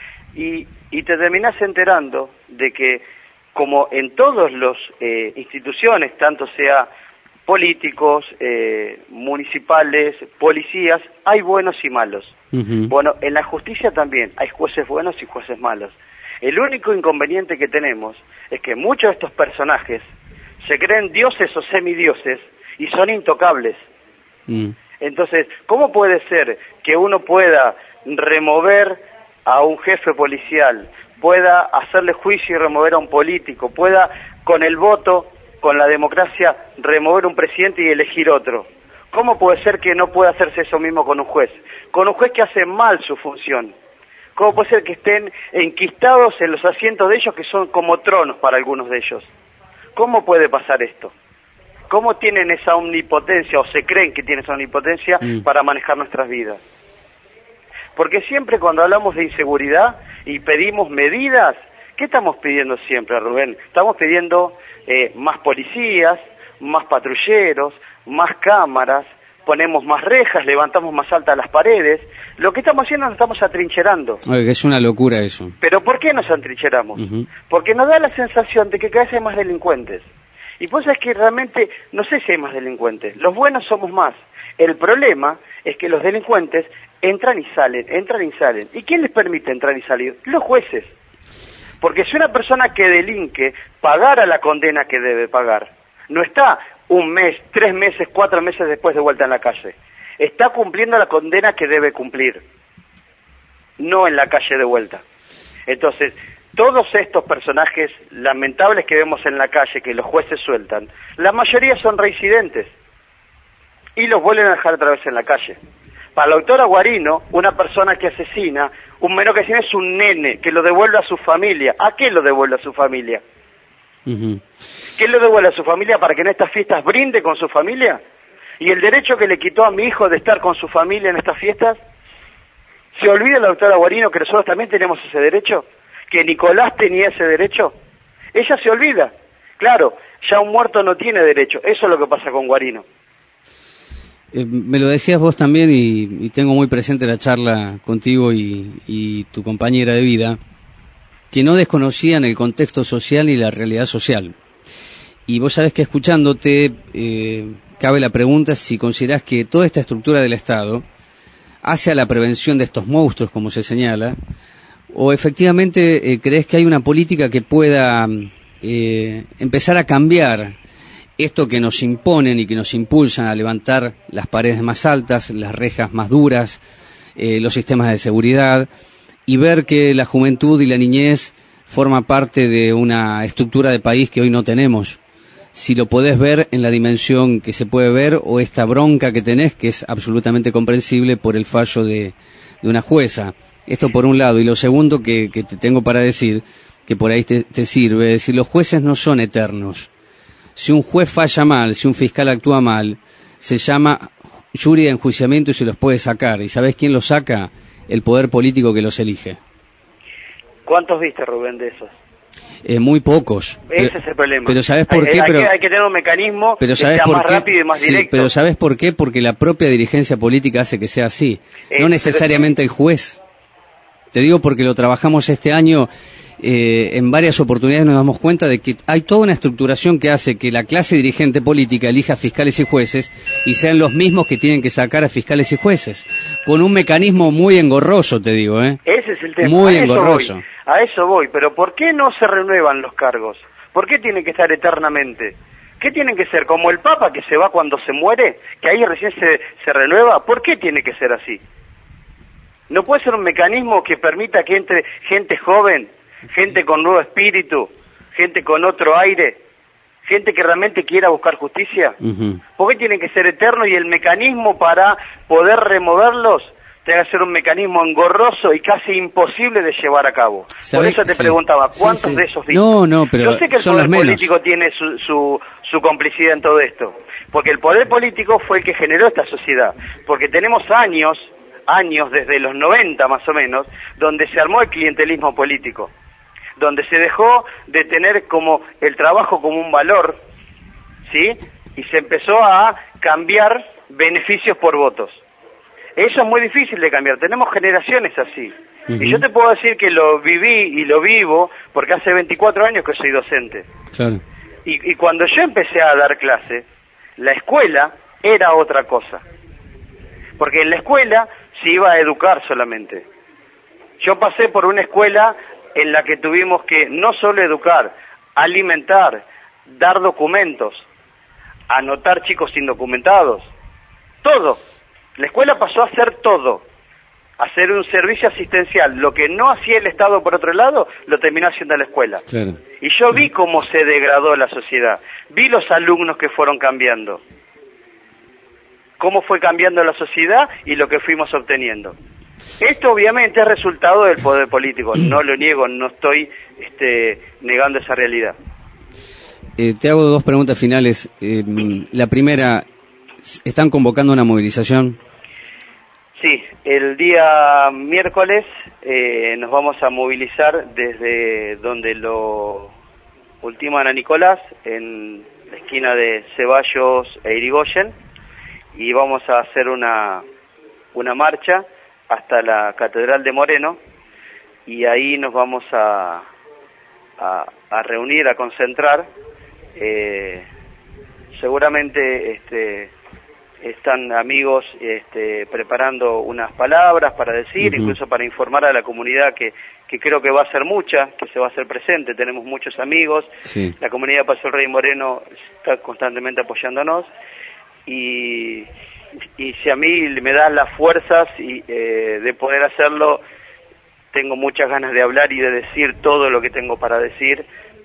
S14: Y te terminás enterando de que, como en todas las instituciones, tanto sea políticos, municipales, policías, hay buenos y malos. Uh-huh. Bueno, en la justicia también hay jueces buenos y jueces malos. El único inconveniente que tenemos es que muchos de estos personajes se creen dioses o semidioses y son intocables. Entonces, ¿cómo puede ser que uno pueda remover a un jefe policial, pueda hacerle juicio y remover a un político, pueda con el voto, con la democracia, remover un presidente y elegir otro? ¿Cómo puede ser que no pueda hacerse eso mismo con un juez? Con un juez que hace mal su función. ¿Cómo puede ser que estén enquistados en los asientos de ellos, que son como tronos para algunos de ellos? ¿Cómo puede pasar esto? ¿Cómo tienen esa omnipotencia, o se creen que tienen esa omnipotencia para manejar nuestras vidas? Porque siempre cuando hablamos de inseguridad y pedimos medidas, ¿qué estamos pidiendo siempre, Rubén? Estamos pidiendo más policías, más patrulleros, más cámaras, ponemos más rejas, levantamos más altas las paredes. Lo que estamos haciendo, nos estamos atrincherando.
S9: Oye, es una locura eso.
S14: ¿Pero por qué nos atrincheramos? Uh-huh. Porque nos da la sensación de que cada vez hay más delincuentes. Y pues es que realmente, no sé si hay más delincuentes, los buenos somos más. El problema es que los delincuentes entran y salen. ¿Y quién les permite entrar y salir? Los jueces. Porque si una persona que delinque pagara la condena que debe pagar, no está 1 mes, 3 meses, 4 meses después de vuelta en la calle. Está cumpliendo la condena que debe cumplir, no en la calle de vuelta. Entonces, todos estos personajes lamentables que vemos en la calle, que los jueces sueltan, la mayoría son reincidentes y los vuelven a dejar otra vez en la calle. Para la doctora Guarino, una persona que asesina, un menor que asesina es un nene, que lo devuelve a su familia. ¿A qué lo devuelve a su familia? Uh-huh. ¿Qué lo devuelve a su familia para que en estas fiestas brinde con su familia? ¿Y el derecho que le quitó a mi hijo de estar con su familia en estas fiestas? ¿Se olvida la doctora Guarino que nosotros también tenemos ese derecho? ¿Que Nicolás tenía ese derecho? Ella se olvida. Claro, ya un muerto no tiene derecho. Eso es lo que pasa con Guarino.
S9: Me lo decías vos también y tengo muy presente la charla contigo y tu compañera de vida, que no desconocían el contexto social y la realidad social. Y vos sabés que escuchándote cabe la pregunta si considerás que toda esta estructura del Estado hace a la prevención de estos monstruos, como se señala, o efectivamente crees que hay una política que pueda empezar a cambiar esto que nos imponen y que nos impulsan a levantar las paredes más altas, las rejas más duras, los sistemas de seguridad, y ver que la juventud y la niñez forma parte de una estructura de país que hoy no tenemos. Si lo podés ver en la dimensión que se puede ver, o esta bronca que tenés, que es absolutamente comprensible por el fallo de una jueza. Esto por un lado. Y lo segundo que te tengo para decir, que por ahí te sirve, es decir, los jueces no son eternos. Si un juez falla mal, si un fiscal actúa mal, se llama jury de enjuiciamiento y se los puede sacar. ¿Y sabés quién los saca? El poder político que los elige.
S14: ¿Cuántos viste, Rubén, de esos?
S9: Muy pocos.
S14: Ese es el problema.
S9: Pero ¿sabés por qué?
S14: Hay que tener un mecanismo que sea más rápido y más directo.
S9: Pero ¿sabés por qué? Porque la propia dirigencia política hace que sea así. No necesariamente el juez. Te digo porque lo trabajamos este año. En varias oportunidades nos damos cuenta de que hay toda una estructuración que hace que la clase dirigente política elija fiscales y jueces y sean los mismos que tienen que sacar a fiscales y jueces, con un mecanismo muy engorroso, te digo,
S14: Ese es el tema.
S9: Muy engorroso.
S14: A eso voy, pero ¿por qué no se renuevan los cargos? ¿Por qué tienen que estar eternamente? ¿Qué tienen que ser? ¿Como el Papa que se va cuando se muere? ¿Que ahí recién se renueva? ¿Por qué tiene que ser así? ¿No puede ser un mecanismo que permita que entre gente joven, gente con nuevo espíritu, gente con otro aire, gente que realmente quiera buscar justicia? ¿Por qué tienen que ser eternos y el mecanismo para poder removerlos tiene que ser un mecanismo engorroso y casi imposible de llevar a cabo? Por eso te preguntaba, ¿cuántos de esos viste?
S9: No, pero
S14: yo sé que el poder político tiene su complicidad en todo esto, porque el poder político fue el que generó esta sociedad, porque tenemos años desde los 90 más o menos, donde se armó el clientelismo político, donde se dejó de tener como el trabajo como un valor, ¿sí? Y se empezó a cambiar beneficios por votos. Eso es muy difícil de cambiar, tenemos generaciones así. Y yo te puedo decir que lo viví y lo vivo porque hace 24 años que soy docente.
S9: Claro.
S14: Y cuando yo empecé a dar clase, la escuela era otra cosa. Porque en la escuela se iba a educar solamente. Yo pasé por una escuela en la que tuvimos que no solo educar, alimentar, dar documentos, anotar chicos indocumentados, todo. La escuela pasó a hacer todo, a hacer un servicio asistencial. Lo que no hacía el Estado por otro lado, lo terminó haciendo la escuela.
S9: Claro.
S14: Y yo vi cómo se degradó la sociedad, vi los alumnos que fueron cambiando, cómo fue cambiando la sociedad y lo que fuimos obteniendo. Esto obviamente es resultado del poder político, no lo niego, no estoy negando esa realidad.
S9: Te hago dos preguntas finales. La primera, ¿están convocando una movilización?
S14: Sí, el día miércoles nos vamos a movilizar desde donde lo ultiman a Nicolás, en la esquina de Ceballos e Irigoyen, y vamos a hacer una marcha hasta la Catedral de Moreno, y ahí nos vamos a reunir, a concentrar. Seguramente están amigos preparando unas palabras para decir, incluso para informar a la comunidad que creo que va a ser mucha, que se va a hacer presente. Tenemos muchos amigos, la comunidad de Paso del Rey Moreno está constantemente apoyándonos, y si a mí me dan las fuerzas de poder hacerlo, tengo muchas ganas de hablar y de decir todo lo que tengo para decir,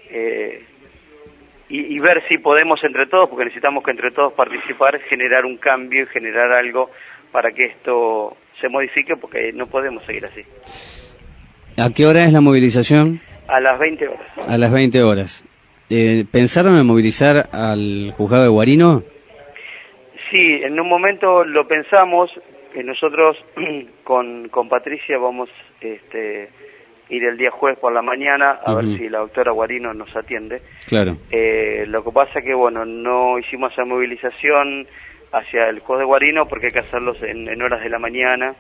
S14: y ver si podemos entre todos, porque necesitamos que entre todos participar, generar un cambio y generar algo para que esto se modifique, porque no podemos seguir así.
S9: ¿A qué hora es la movilización?
S14: A las 20 horas.
S9: A las 20 horas. ¿Pensaron en movilizar al juzgado de Guarino?
S14: Sí, en un momento lo pensamos. Nosotros con Patricia vamos ir el día jueves por la mañana a ver si la doctora Guarino nos atiende.
S9: Claro.
S14: Lo que pasa que, no hicimos esa movilización hacia el juez de Guarino porque hay que hacerlos en horas de la mañana,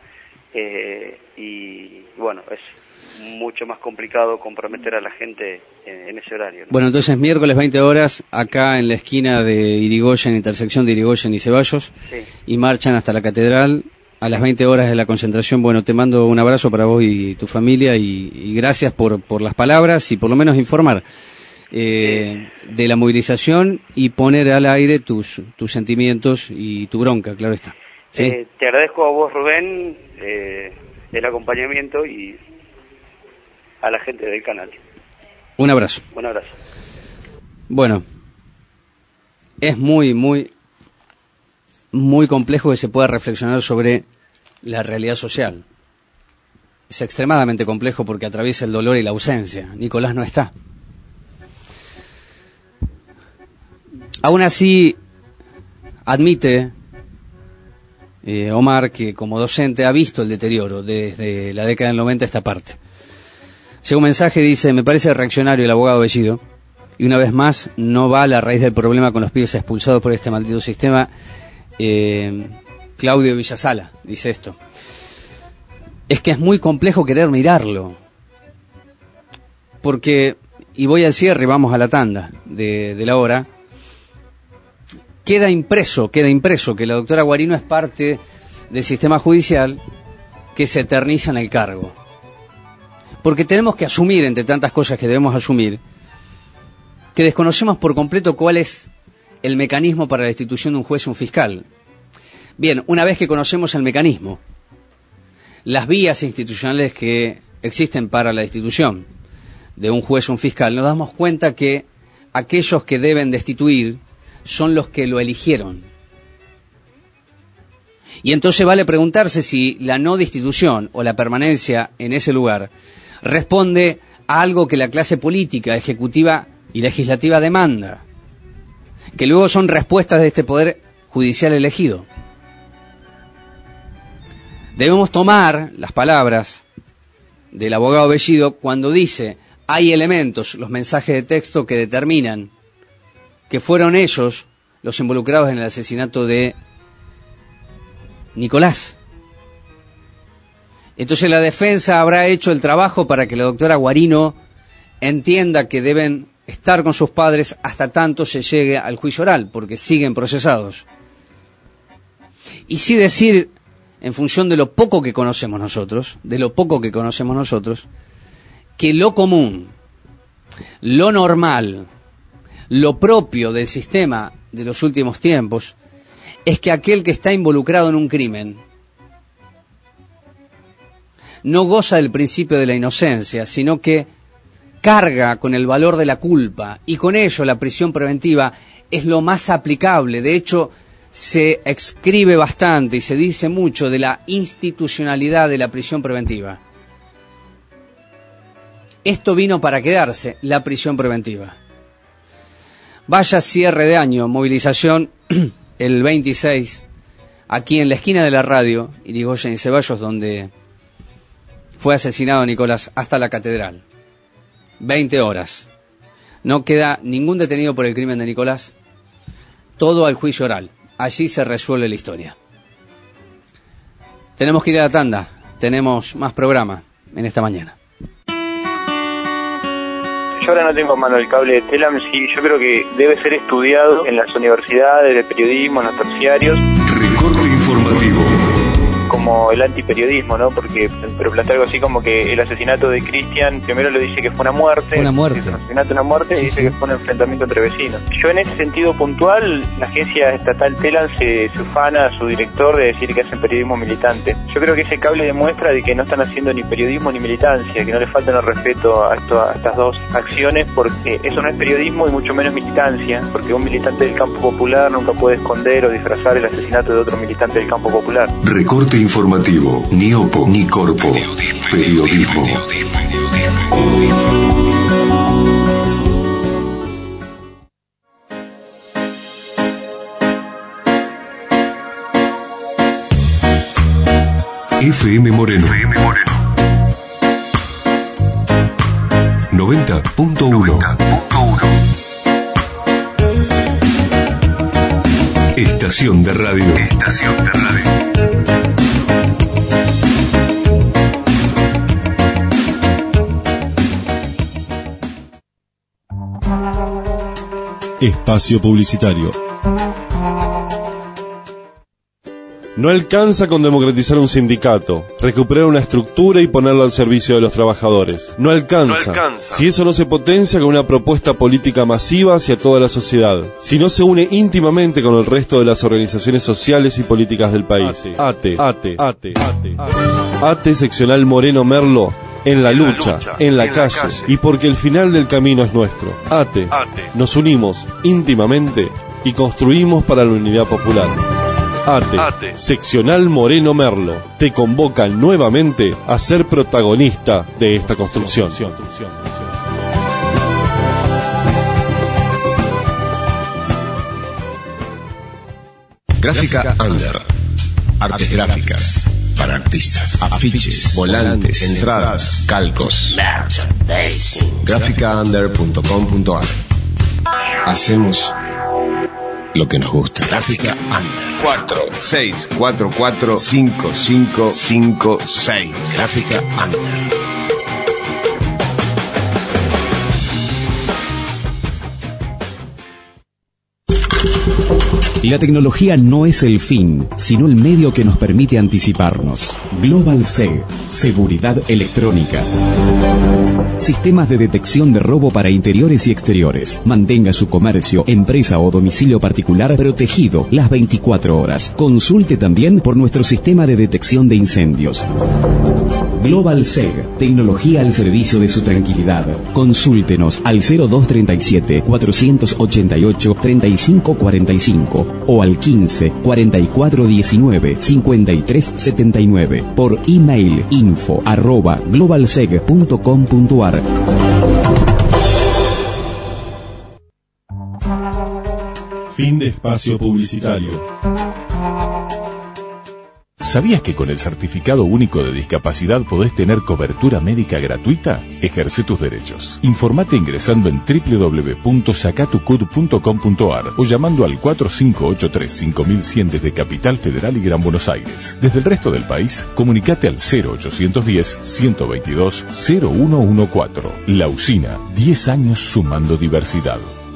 S14: y es mucho más complicado comprometer a la gente en ese horario, ¿no?
S9: Bueno, entonces miércoles 20 horas acá en la esquina de Irigoyen, intersección de Irigoyen y Ceballos, y marchan hasta la catedral a las 20 horas de la concentración. Bueno, te mando un abrazo para vos y tu familia, y gracias por las palabras y por lo menos informar de la movilización y poner al aire tus sentimientos y tu bronca, claro está. ¿Sí?
S14: Te agradezco a vos, Rubén, el acompañamiento, y a la gente del canal.
S9: Un abrazo.
S14: Un abrazo.
S9: Bueno, es muy complejo que se pueda reflexionar sobre la realidad social. es extremadamente complejo porque atraviesa el dolor y la ausencia. Nicolás no está. Aún así, admite Omar que como docente ha visto el deterioro desde la década del 90 a esta parte. Llega un mensaje, dice: me parece reaccionario el abogado Bellido, y una vez más no va a la raíz del problema con los pibes expulsados por este maldito sistema. Claudio Villasala dice esto: es que es muy complejo querer mirarlo, porque, y voy al cierre y vamos a la tanda de la hora, queda impreso que la doctora Guarino es parte del sistema judicial que se eterniza en el cargo. Porque tenemos que asumir, entre tantas cosas que debemos asumir, que desconocemos por completo cuál es el mecanismo para la destitución de un juez o un fiscal. Bien, una vez que conocemos el mecanismo, las vías institucionales que existen para la destitución de un juez o un fiscal, nos damos cuenta que aquellos que deben destituir son los que lo eligieron. Y entonces vale preguntarse si la no destitución o la permanencia en ese lugar responde a algo que la clase política, ejecutiva y legislativa demanda, que luego son respuestas de este poder judicial elegido. Debemos tomar las palabras del abogado Bellido cuando dice: hay elementos, los mensajes de texto que determinan que fueron ellos los involucrados en el asesinato de Nicolás. Entonces la defensa habrá hecho el trabajo para que la doctora Guarino entienda que deben estar con sus padres hasta tanto se llegue al juicio oral, porque siguen procesados. Y sí decir, en función de lo poco que conocemos nosotros, que lo común, lo normal, lo propio del sistema de los últimos tiempos, es que aquel que está involucrado en un crimen no goza del principio de la inocencia, sino que carga con el valor de la culpa, y con ello la prisión preventiva es lo más aplicable. De hecho, se escribe bastante y se dice mucho de la institucionalidad de la prisión preventiva. Esto vino para quedarse, la prisión preventiva. Vaya cierre de año, movilización el 26, aquí en la esquina de la radio, Irigoyen y Ceballos, donde fue asesinado Nicolás, hasta la catedral. 20 horas. No queda ningún detenido por el crimen de Nicolás. Todo al juicio oral. Allí se resuelve la historia. Tenemos que ir a la tanda. Tenemos más programa en esta mañana.
S15: Yo ahora no tengo a mano el cable de Telam, sí, yo creo que debe ser estudiado en las universidades de periodismo, en los terciarios.
S1: Recorte informativo.
S15: Como el antiperiodismo, ¿no? Porque, pero plantea algo así como que el asesinato de Cristian, primero le dice que fue una muerte.
S9: Una muerte.
S15: Una muerte, sí, y dice que fue un enfrentamiento entre vecinos. Yo en ese sentido puntual, la agencia estatal Telam se ufana a su director de decir que hacen periodismo militante. Yo creo que ese cable demuestra de que no están haciendo ni periodismo ni militancia, que no le faltan el respeto a estas dos acciones, porque eso no es periodismo y mucho menos militancia, porque un militante del campo popular nunca puede esconder o disfrazar el asesinato de otro militante del campo popular.
S1: Recorte informativo, ni OPO, ni corpo, periodismo. FM Moreno. 90.1. Estación de radio.
S12: Espacio publicitario. No alcanza con democratizar un sindicato, recuperar una estructura y ponerlo al servicio de los trabajadores. No alcanza. Si eso no se potencia con una propuesta política masiva hacia toda la sociedad. Si no se une íntimamente con el resto de las organizaciones sociales y políticas del país. ATE seccional Moreno Merlo. En la lucha, en la calle, y porque el final del camino es nuestro. Nos unimos íntimamente y construimos para la unidad popular. ATE, Seccional Moreno Merlo, te convocan nuevamente a ser protagonista de esta construcción.
S16: Gráfica Under. Artes gráficas para artistas. Afiches, volantes, entradas, calcos. Gráficaunder.com.ar. Hacemos lo que nos gusta. Gráfica Under. 46445556. Gráfica Under.
S17: La tecnología no es el fin, sino el medio que nos permite anticiparnos. Global SEG, seguridad electrónica. Sistemas de detección de robo para interiores y exteriores. Mantenga su comercio, empresa o domicilio particular protegido las 24 horas. Consulte también por nuestro sistema de detección de incendios. Global SEG, tecnología al servicio de su tranquilidad. Consúltenos al 0237 488 3545 o al 15 44 19 53 79 por email info@globalseg.com.ar.
S12: Fin de espacio publicitario.
S18: ¿Sabías que con el Certificado Único de Discapacidad podés tener cobertura médica gratuita? Ejerce tus derechos. Informate ingresando en www.sacatucud.com.ar o llamando al 4583-5100 desde Capital Federal y Gran Buenos Aires. Desde el resto del país, comunicate al 0810-122-0114. La Usina, 10 años sumando diversidad.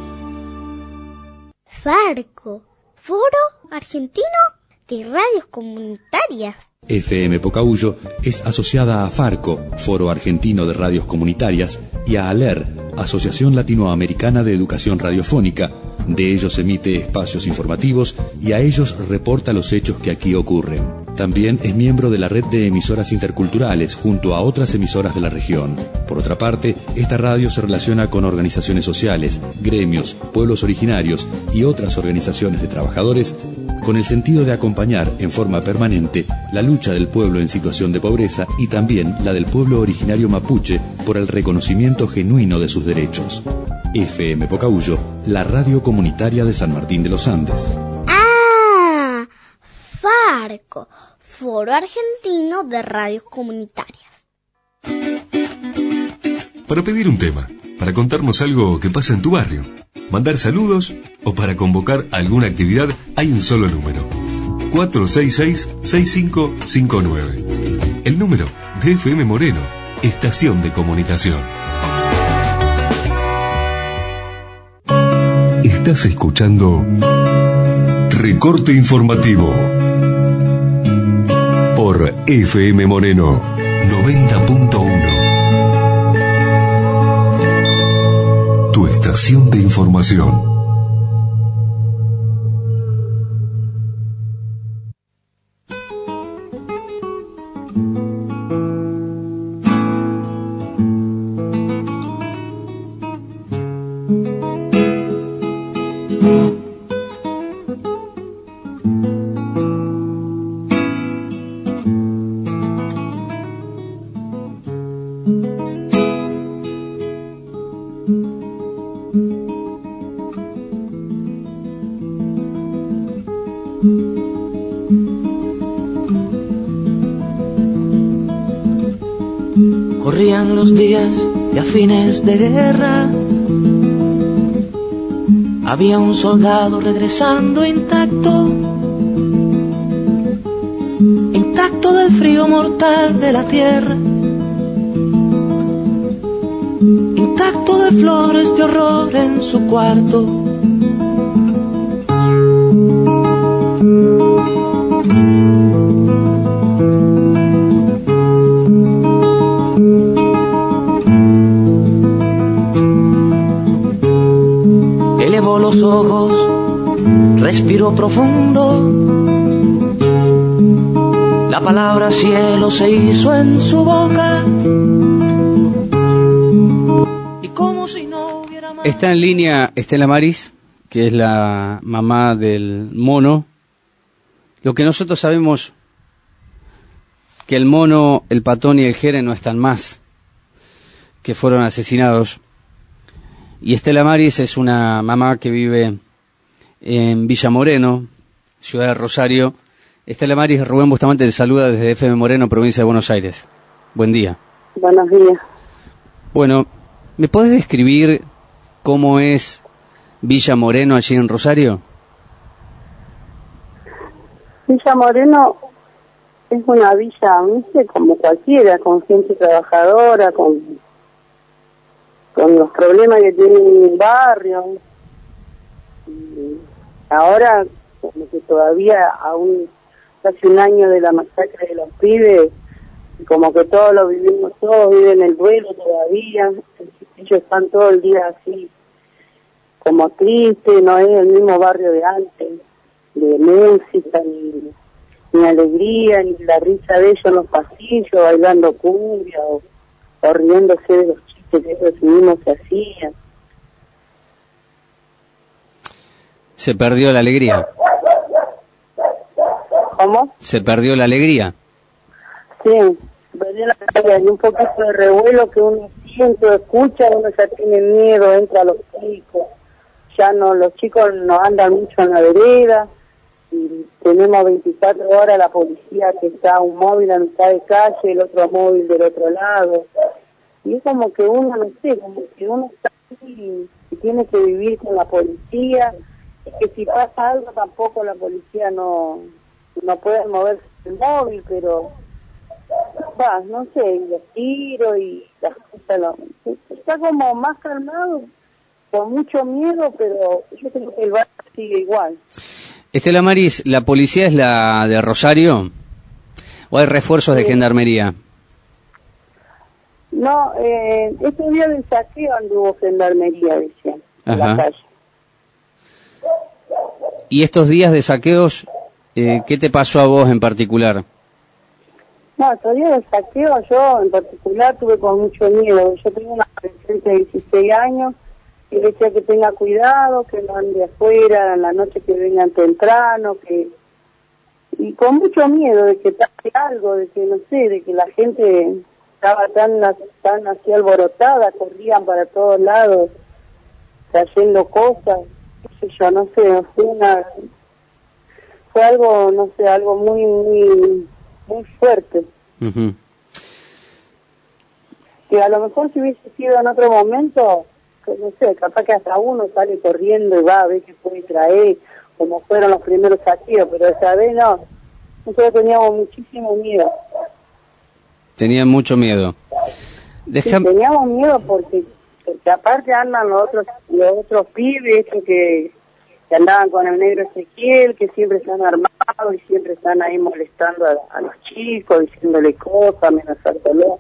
S19: Farco, Foro Argentino de Radios Comunitarias.
S20: FM Pocahuyo es asociada a Farco, Foro Argentino de Radios Comunitarias, y a ALER, Asociación Latinoamericana de Educación Radiofónica. De ellos emite espacios informativos y a ellos reporta los hechos que aquí ocurren. También es miembro de la red de emisoras interculturales junto a otras emisoras de la región. Por otra parte, esta radio se relaciona con organizaciones sociales, gremios, pueblos originarios y otras organizaciones de trabajadores con el sentido de acompañar en forma permanente la lucha del pueblo en situación de pobreza y también la del pueblo originario mapuche por el reconocimiento genuino de sus derechos. FM Pocahuyo, la radio comunitaria de San Martín de los Andes.
S19: ¡Ah! Farco, Foro Argentino de Radios Comunitarias.
S1: Para pedir un tema, para contarnos algo que pasa en tu barrio, mandar saludos o para convocar alguna actividad, hay un solo número: 466-6559. El número de FM Moreno, Estación de Comunicación. Estás escuchando Recorte Informativo por FM Moreno 90.1. Tu estación de información.
S21: Corrían los días ya fines de guerra. Había un soldado regresando intacto, intacto del frío mortal de la tierra, intacto de flores de horror en su cuarto. Elevó los ojos, respiró profundo. La palabra cielo se hizo en su boca. Y como si no hubiera más.
S9: Está en línea Estela Maris, que es la mamá del mono. Lo que nosotros sabemos, que el Mono, el Patón y el Jere no están más, que fueron asesinados. Y Estela Maris es una mamá que vive en Villa Moreno, ciudad de Rosario. Estela Maris, Rubén Bustamante te saluda desde FM Moreno, provincia de Buenos Aires. Buen día.
S4: Buenos días.
S9: Bueno, ¿me podés describir cómo es Villa Moreno allí en Rosario?
S4: Villa Moreno es una villa, no sé, como cualquiera, con gente trabajadora, con los problemas que tiene el barrio. Y ahora, como que todavía, aún casi un año de la masacre de los pibes, como que todos lo vivimos, todos viven el duelo todavía. Ellos están todo el día así, como tristes, no es el mismo barrio de antes, de música, ni alegría, ni la risa de ellos en los pasillos, bailando cumbia, o riéndose de los chistes que ellos mismos se hacían.
S9: Se perdió la alegría.
S4: ¿Cómo?
S9: Se perdió la alegría.
S4: Sí, se perdió la alegría, y un poquito de revuelo que uno siente, escucha, uno ya tiene miedo, entra a los chicos. Ya no, los chicos no andan mucho en la vereda, y tenemos 24 horas la policía que está un móvil a mitad de calle, el otro móvil del otro lado, y es como que uno, no sé, como que uno está ahí y tiene que vivir con la policía, y que si pasa algo tampoco la policía no puede moverse el móvil, pero no sé, y los tiros y las cosas, está como más calmado, con mucho miedo, pero yo creo que el barrio sigue igual.
S9: Estela Maris, ¿la policía es la de Rosario o hay refuerzos de gendarmería?
S4: No, este día del saqueo anduvo gendarmería, decían, en la calle.
S9: ¿Y estos días de saqueos, qué te pasó a vos en particular?
S4: No, estos días del saqueo yo en particular tuve con mucho miedo. Yo tengo una adolescente de 16 años y le decía que tenga cuidado, que no ande afuera en la noche, que vengan temprano, y con mucho miedo de que pase algo, de que no sé, de que la gente estaba tan así alborotada, corrían para todos lados, trayendo cosas, qué sé yo, no sé, fue algo, no sé, algo muy fuerte.
S9: Uh-huh.
S4: Que a lo mejor si hubiese sido en otro momento, no sé, capaz que hasta uno sale corriendo y va a ver qué puede traer, como fueron los primeros saqueos, pero esa vez no, nosotros teníamos muchísimo miedo.
S9: Tenían mucho miedo.
S4: Sí, teníamos miedo porque aparte andan los otros pibes, estos que andaban con el negro Ezequiel, que siempre están armados y siempre están ahí molestando a los chicos, diciéndole cosas, amenazándolos.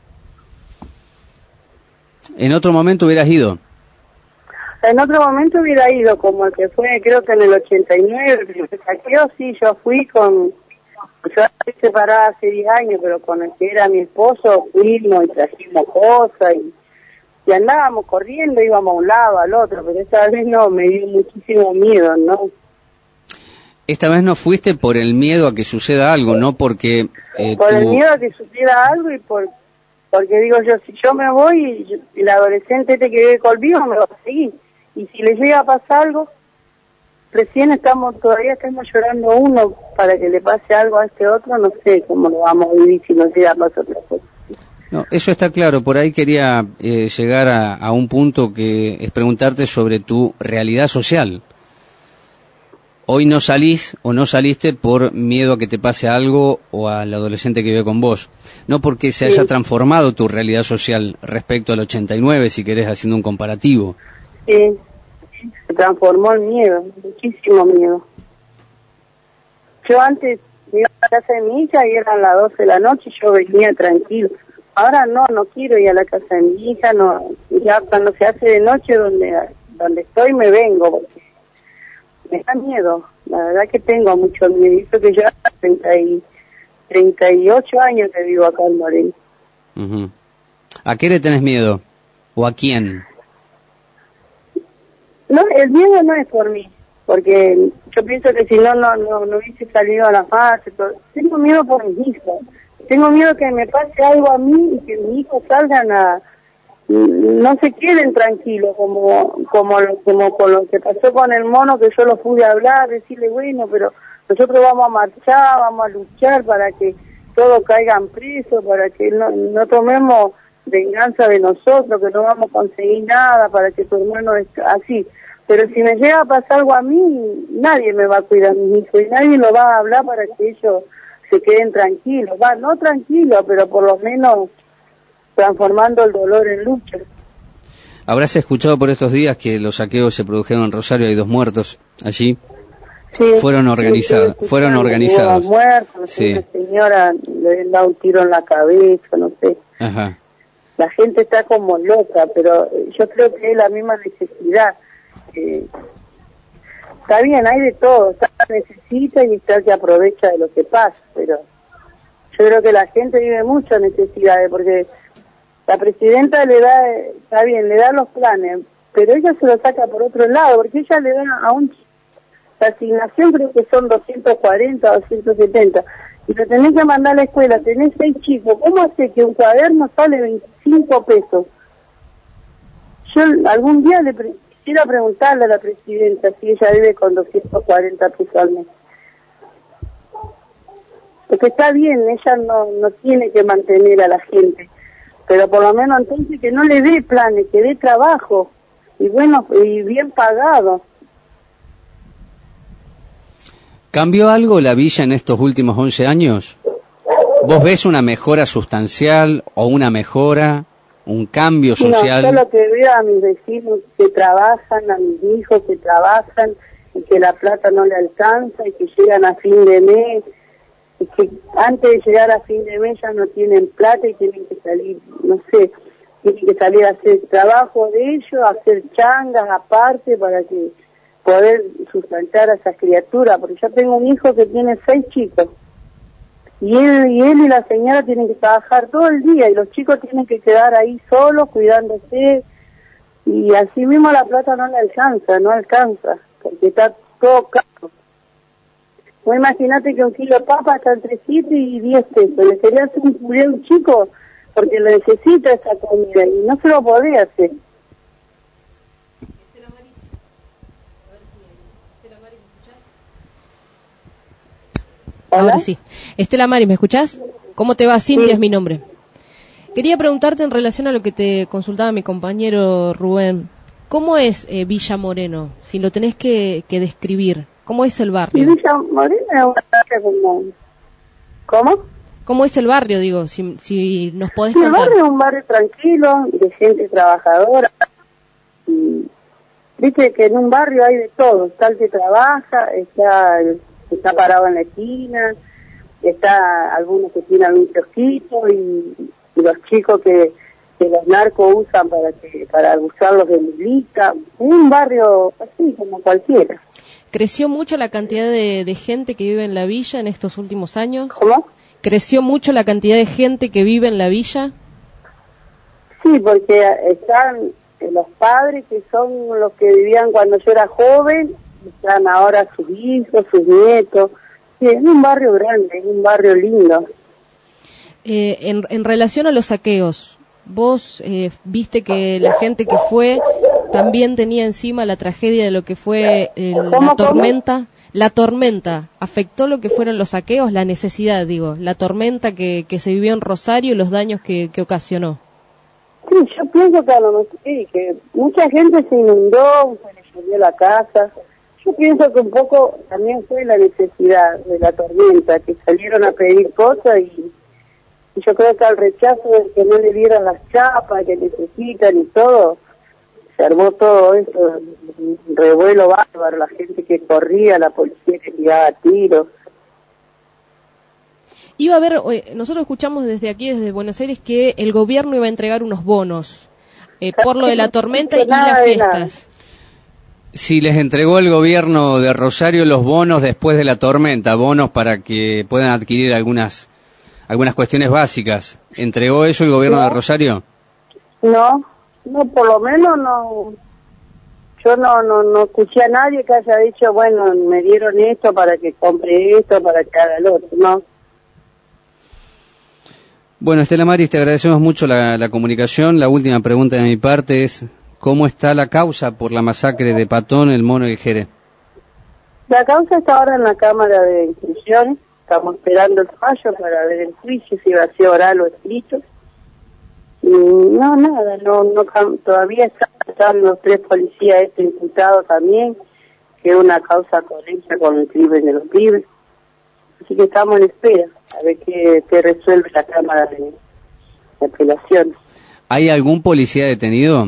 S9: ¿En otro momento hubieras ido?
S4: En otro momento hubiera ido, como el que fue, creo que en el 89, que se saqueó, sí, yo fui yo estoy separada hace 10 años, pero con el que era mi esposo fuimos y trajimos cosas y andábamos corriendo, íbamos a un lado, al otro, pero esa vez no, me dio muchísimo miedo, ¿no?
S9: Esta vez no fuiste por el miedo a que suceda algo, no porque...
S4: por el miedo a que suceda algo y porque digo yo, si yo me voy y el adolescente que vive conmigo me va a seguir, y si le llega a pasar algo, recién todavía estamos llorando uno para que le pase algo a este otro, no sé cómo lo vamos a vivir si nos llega a pasar otra cosa.
S9: No, eso está claro. Por ahí quería llegar a un punto que es preguntarte sobre tu realidad social. Hoy no salís o no saliste por miedo a que te pase algo o al adolescente que vive con vos. No porque se haya transformado tu realidad social respecto al 89, si querés, haciendo un comparativo.
S4: Sí, se transformó en miedo, muchísimo miedo. Yo antes iba a la casa de mi hija y eran las 12 de la noche y yo venía tranquilo. Ahora no quiero ir a la casa de mi hija, no. Ya cuando se hace de noche donde estoy me vengo, porque me da miedo. La verdad que tengo mucho miedo. Eso que yo hace 38 años que vivo acá en Moreno.
S9: Uh-huh. ¿A qué le tenés miedo? ¿O a quién?
S4: No, el miedo no es por mí. porque yo pienso que si no hubiese salido a la fase. Tengo miedo por mis hijos, tengo miedo que me pase algo a mí y que mis hijos salgan no se queden tranquilos como con lo que pasó con el mono, que yo lo pude hablar, decirle, bueno, pero nosotros vamos a marchar, vamos a luchar para que todos caigan presos, para que no tomemos venganza de nosotros, que no vamos a conseguir nada, para que tu hermano es así. Pero si me llega a pasar algo a mí, nadie me va a cuidar a mis hijos y nadie lo va a hablar para que ellos se queden tranquilos. No tranquilos, pero por lo menos transformando el dolor en lucha.
S9: ¿Habrás escuchado por estos días que los saqueos se produjeron en Rosario? Hay 2 muertos allí.
S4: Sí,
S9: fueron organizados.
S4: Muertos, sí. Una señora le habían dado un tiro en la cabeza, no sé.
S9: Ajá.
S4: La gente está como loca, pero yo creo que es la misma necesidad. Está bien, hay de todo, está el que necesita y está el que aprovecha de lo que pasa, pero yo creo que la gente vive muchas necesidades, porque la presidenta está bien, le da los planes, pero ella se lo saca por otro lado, porque ella le da la asignación creo que son 240 o 270, y lo tenés que mandar a la escuela, tenés 6 chicos, ¿cómo hace que un cuaderno sale 25 pesos? Yo algún día quisiera preguntarle a la presidenta si ella vive con 240 pesos al mes. Porque está bien, ella no tiene que mantener a la gente, pero por lo menos entonces que no le dé planes, que dé trabajo, y bueno, y bien pagado.
S9: ¿Cambió algo la villa en estos últimos 11 años? ¿Vos ves una mejora sustancial o una mejora, un cambio social?
S4: No, yo lo que veo a mis vecinos que trabajan, a mis hijos que trabajan, y que la plata no le alcanza, y que llegan a fin de mes, y que antes de llegar a fin de mes ya no tienen plata y tienen que salir, no sé, tienen que salir a hacer trabajo de ellos, a hacer changas aparte para que poder sustentar a esas criaturas, porque yo tengo un hijo que tiene 6 chicos, y él y la señora tienen que trabajar todo el día, y los chicos tienen que quedar ahí solos, cuidándose, y así mismo la plata no alcanza, porque está todo caro. Vos imagínate que un kilo de papa está entre 7 y 10 pesos, le quería hacer un puré a un chico, porque lo necesita esa comida, y no se lo podía hacer.
S5: Ahora sí. Estela Maris, ¿me escuchás? ¿Cómo te va? Cintia es mi nombre. Quería preguntarte en relación a lo que te consultaba mi compañero Rubén. ¿Cómo es Villa Moreno? Si lo tenés que describir. ¿Cómo es el barrio?
S4: Villa Moreno es una casa como... ¿Cómo?
S5: ¿Cómo es el barrio, digo? Si nos podés
S4: contar.
S5: El
S4: barrio es un barrio tranquilo, de gente trabajadora. Y viste que en un barrio hay de todo. Está el que trabaja, está parado en la esquina, está algunos que tienen algún kiosquito y los chicos que los narcos usan para usarlos de milica. Un barrio así como cualquiera.
S5: ¿Creció mucho la cantidad de gente que vive en la villa en estos últimos años?
S4: ¿Cómo?
S5: ¿Creció mucho la cantidad de gente que vive en la villa?
S4: Sí, porque están los padres que son los que vivían cuando yo era joven, están ahora sus hijos, sus nietos. Sí, es un barrio grande, es un barrio lindo.
S5: En relación a los saqueos, vos viste que la gente que fue también tenía encima la tragedia de lo que fue la tormenta. ¿Cómo? La tormenta afectó lo que fueron los saqueos, la necesidad, digo, la tormenta que se vivió en Rosario y los daños que ocasionó.
S4: Sí, yo pienso que a lo mejor sí, que mucha gente se inundó, se le llovió la casa. Yo pienso que un poco también fue la necesidad de la tormenta, que salieron a pedir cosas y yo creo que al rechazo de que no le dieran las chapas que necesitan y todo, se armó todo eso, un revuelo bárbaro, la gente que corría, la policía que tiraba tiros.
S5: Iba a haber, nosotros escuchamos desde aquí, desde Buenos Aires, que el gobierno iba a entregar unos bonos por lo de la tormenta y las fiestas.
S9: Si les entregó el gobierno de Rosario los bonos después de la tormenta, bonos para que puedan adquirir algunas cuestiones básicas, ¿entregó eso el gobierno de Rosario?
S4: No, por lo menos no. yo no escuché a nadie que haya dicho, bueno, me dieron esto para que compre esto, para que haga el otro, ¿no?
S9: Bueno, Estela Maris, te agradecemos mucho la comunicación. La última pregunta de mi parte es, ¿cómo está la causa por la masacre de Patón, el Mono y el Jere?
S4: La causa está ahora en la Cámara de Instrucciones, estamos esperando el fallo para ver el juicio, si va a ser oral o escrito. Y no, nada, todavía están los 3 policías imputados también, que es una causa conexa con el crimen de los pibes. Así que estamos en espera, a ver qué resuelve la Cámara de Apelaciones.
S9: ¿Hay algún policía detenido?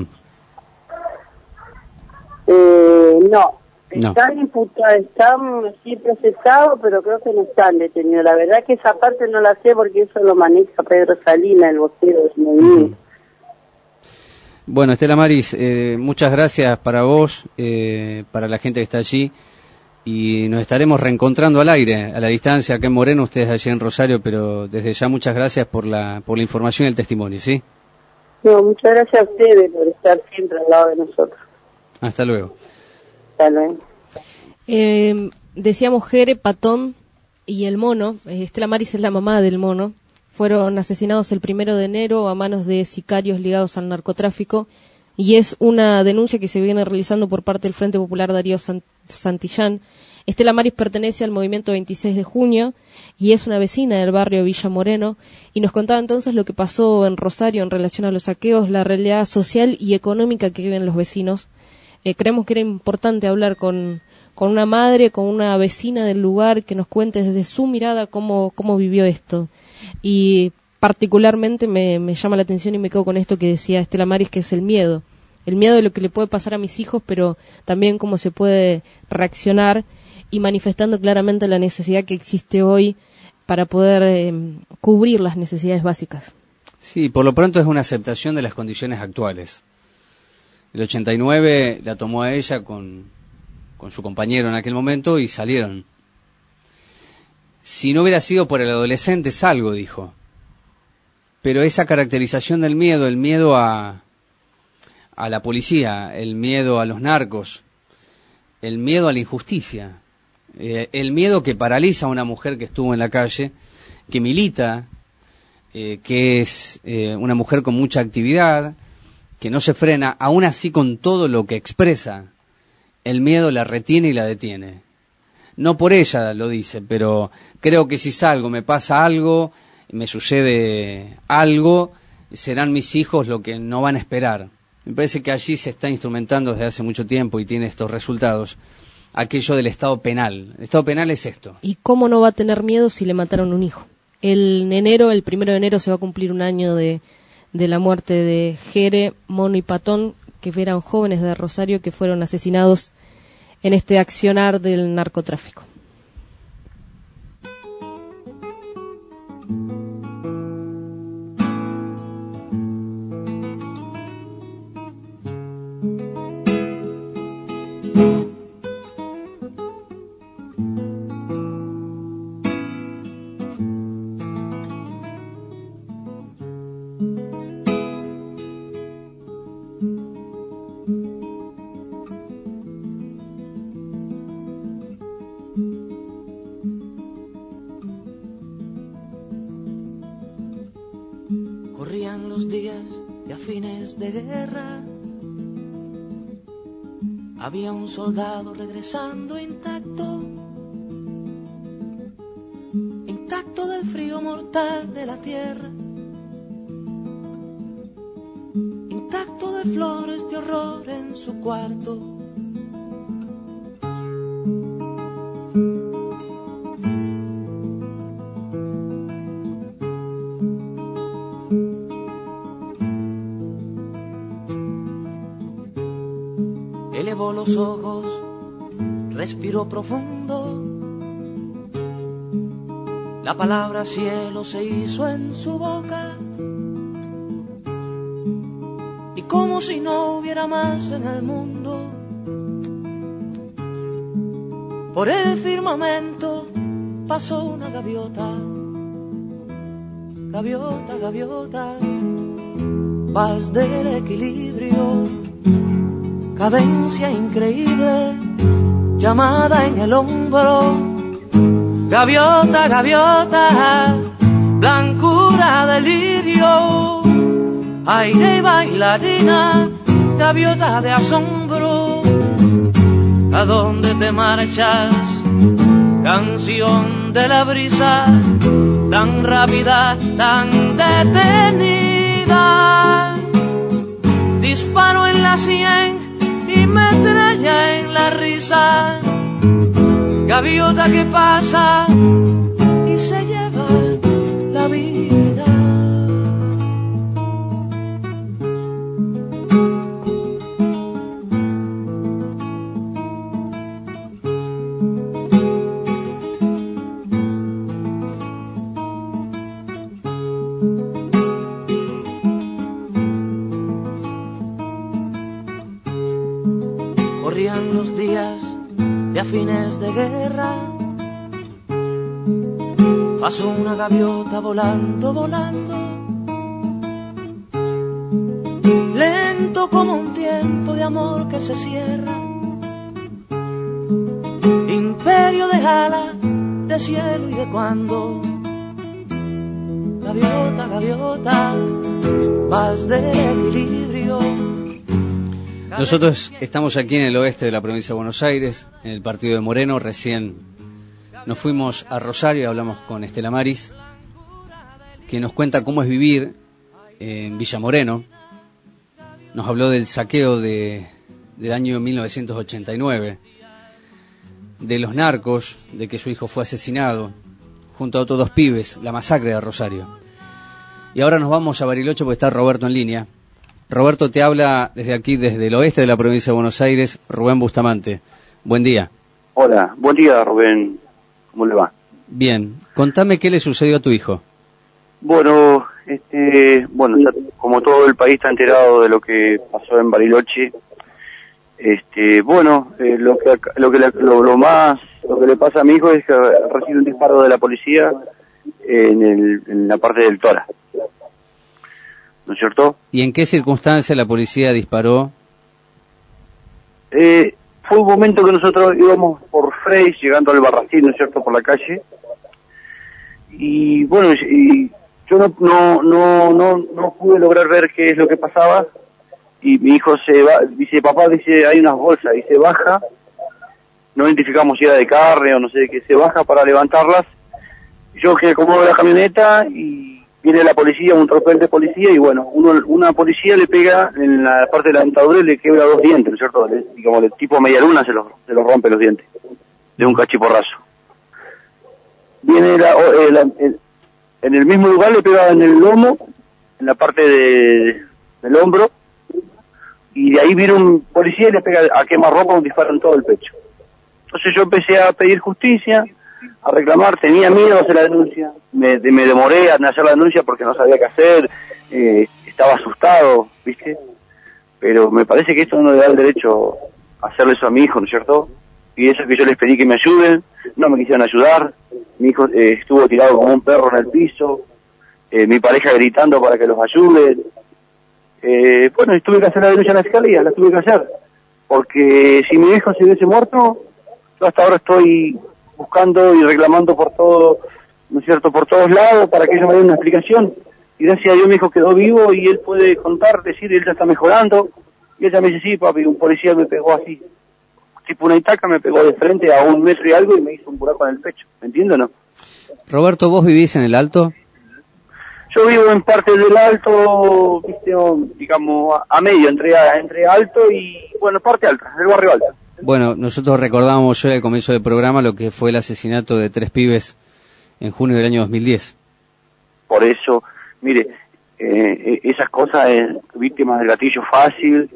S4: No. Están imputados, están así procesados, pero creo que no están detenidos. La verdad que esa parte no la sé porque eso lo maneja Pedro Salinas, el vocero del movimiento.
S9: Bueno, Estela Maris, muchas gracias para vos, para la gente que está allí, y nos estaremos reencontrando al aire, a la distancia, acá en Moreno, ustedes allí en Rosario, pero desde ya muchas gracias por la información y el testimonio, ¿sí?
S4: No, muchas gracias a ustedes por estar siempre al lado de nosotros.
S9: Hasta luego.
S5: Decíamos Jere, Patón y el Mono. Estela Maris es la mamá del Mono. Fueron asesinados el 1 de enero a manos de sicarios ligados al narcotráfico, y es una denuncia que se viene realizando por parte del Frente Popular Darío Santillán. Estela Maris pertenece al movimiento 26 de junio y es una vecina del barrio Villa Moreno, y nos contaba entonces lo que pasó en Rosario en relación a los saqueos, la realidad social y económica que viven los vecinos. Creemos que era importante hablar con una madre, con una vecina del lugar, que nos cuente desde su mirada cómo vivió esto. Y particularmente me llama la atención y me quedo con esto que decía Estela Maris, que es el miedo de lo que le puede pasar a mis hijos, pero también cómo se puede reaccionar, y manifestando claramente la necesidad que existe hoy para poder cubrir las necesidades básicas.
S9: Sí, por lo pronto es una aceptación de las condiciones actuales. El 89 la tomó a ella con su compañero en aquel momento y salieron. Si no hubiera sido por el adolescente, salgo, dijo. Pero esa caracterización del miedo, el miedo a la policía, el miedo a los narcos, el miedo a la injusticia, el miedo que paraliza a una mujer que estuvo en la calle, que milita, que es una mujer con mucha actividad, que no se frena, aún así con todo lo que expresa, el miedo la retiene y la detiene. No por ella lo dice, pero creo que si salgo, me pasa algo, me sucede algo, serán mis hijos lo que no van a esperar. Me parece que allí se está instrumentando desde hace mucho tiempo y tiene estos resultados, aquello del Estado penal. El Estado penal es esto.
S5: ¿Y cómo no va a tener miedo si le mataron un hijo? El 1 de enero se va a cumplir un año de la muerte de Jere, Mono y Patón, que eran jóvenes de Rosario que fueron asesinados en este accionar del narcotráfico.
S21: Corrían los días de a fines de guerra. Había un soldado regresando intacto del frío mortal de la tierra, intacto de flores de horror en su cuarto. Elevó los ojos, respiró profundo. La palabra cielo se hizo en su boca. Y como si no hubiera más en el mundo, por el firmamento pasó una gaviota. Gaviota, gaviota, paz del equilibrio. cadencia increíble, llamada en el hombro. Gaviota, gaviota, blancura de lirio, aire y bailarina, gaviota de asombro. ¿A dónde te marchas? Canción de la brisa, tan rápida, tan detenida. Disparo en la sien y metralla en la risa. Gaviota que pasa y se lleva la vida. Corrían los días de a fines de guerra, pasó una gaviota volando, volando, lento como un tiempo de amor que se cierra. Imperio de ala, de cielo y de cuando. Gaviota, gaviota, vas del equilibrio.
S9: Nosotros estamos aquí en el oeste de la provincia de Buenos Aires, en el partido de Moreno. Recién nos fuimos a Rosario y hablamos con Estela Maris, que nos cuenta cómo es vivir en Villa Moreno. Nos habló del saqueo del año 1989, de los narcos, de que su hijo fue asesinado junto a otros 2 pibes, la masacre de Rosario. Y ahora nos vamos a Bariloche porque está Roberto en línea. Roberto, te habla desde aquí, desde el oeste de la provincia de Buenos Aires, Rubén Bustamante. Buen día.
S6: Hola, buen día, Rubén. ¿Cómo le va?
S9: Bien. Contame qué le sucedió a tu hijo.
S6: Bueno, ya como todo el país está enterado de lo que pasó en Bariloche. Lo que le pasa a mi hijo es que recibe un disparo de la policía en la parte del tórax. ¿No es cierto?
S9: ¿Y en qué circunstancia la policía disparó?
S6: Fue un momento que nosotros íbamos por Frey, llegando al Barracín, ¿no es cierto?, por la calle. Y bueno, y yo no pude lograr ver qué es lo que pasaba. Y mi hijo dice, papá, dice, hay unas bolsas, y se baja. No identificamos si era de carne o no sé de qué, se baja para levantarlas. Yo que acomodo la camioneta y viene la policía, un tropel de policía, y bueno, una policía le pega en la parte de la dentadura y le quiebra 2 dientes, ¿no es cierto? Digamos, de tipo media luna se los rompe los dientes, de un cachiporrazo. Viene en el mismo lugar le pega en el lomo, en la parte del hombro, y de ahí viene un policía y le pega a quemarropa un disparo en todo el pecho. Entonces yo empecé a pedir justicia, a reclamar, tenía miedo de hacer la denuncia, me demoré en hacer la denuncia porque no sabía qué hacer, estaba asustado, ¿viste? Pero me parece que esto no le da el derecho a hacerle eso a mi hijo, ¿no es cierto? Y eso que yo les pedí que me ayuden, no me quisieron ayudar, mi hijo estuvo tirado como un perro en el piso, mi pareja gritando para que los ayuden. Bueno, tuve que hacer la denuncia en la fiscalía, la tuve que hacer, porque si mi hijo se hubiese muerto, yo hasta ahora estoy buscando y reclamando por todo, ¿no es cierto?, por todos lados, para que ellos me den una explicación. Y gracias a Dios mi hijo quedó vivo y él puede contar, decir, él ya está mejorando. Y ella me dice, sí, papi, un policía me pegó así, tipo una itaca, me pegó de frente a 1 metro y algo y me hizo un buraco en el pecho. ¿Me entiendes o no?
S9: Roberto, ¿vos vivís en el Alto?
S6: Yo vivo en parte del Alto, ¿viste?, digamos, a medio, entre Alto y, bueno, parte alta, del barrio Alto.
S9: Bueno, nosotros recordábamos yo al comienzo del programa lo que fue el asesinato de 3 pibes en junio del año 2010.
S6: Por eso, mire, esas cosas, víctimas del gatillo fácil,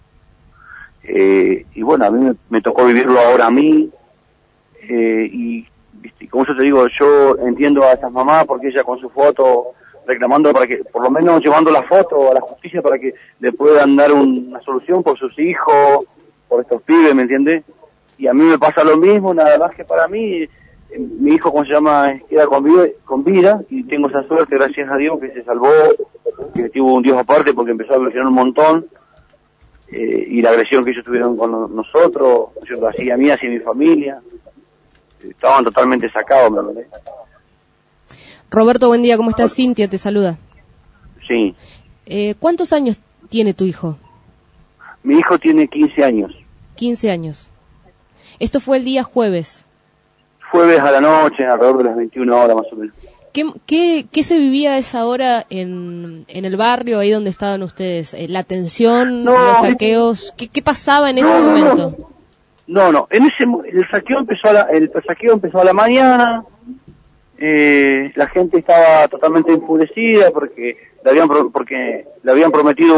S6: y bueno, a mí me tocó vivirlo ahora a mí, y como yo te digo, yo entiendo a esas mamás porque ella con su foto reclamando para que, por lo menos llevando la foto a la justicia para que le puedan dar una solución por sus hijos, por estos pibes, ¿me entiendes? Y a mí me pasa lo mismo, nada más que para mí, mi hijo, ¿cómo se llama?, queda con vida, y tengo esa suerte, gracias a Dios, que se salvó, que tuvo un Dios aparte porque empezó a evolucionar un montón, y la agresión que ellos tuvieron con nosotros, así a mí, así a mi familia, estaban totalmente sacados, ¿verdad?
S5: Roberto, buen día, ¿cómo estás? Cintia te saluda.
S6: Sí.
S5: ¿Cuántos años tiene tu hijo?
S6: Mi hijo tiene 15 años.
S5: 15 años. Esto fue el día jueves.
S6: Jueves a la noche, alrededor de las 21 horas más o menos.
S5: ¿Qué se vivía a esa hora en el barrio, ahí donde estaban ustedes? ¿La tensión, los saqueos? ¿Qué pasaba en ese momento?
S6: No, el saqueo empezó a la mañana. La gente estaba totalmente enfurecida porque le habían prometido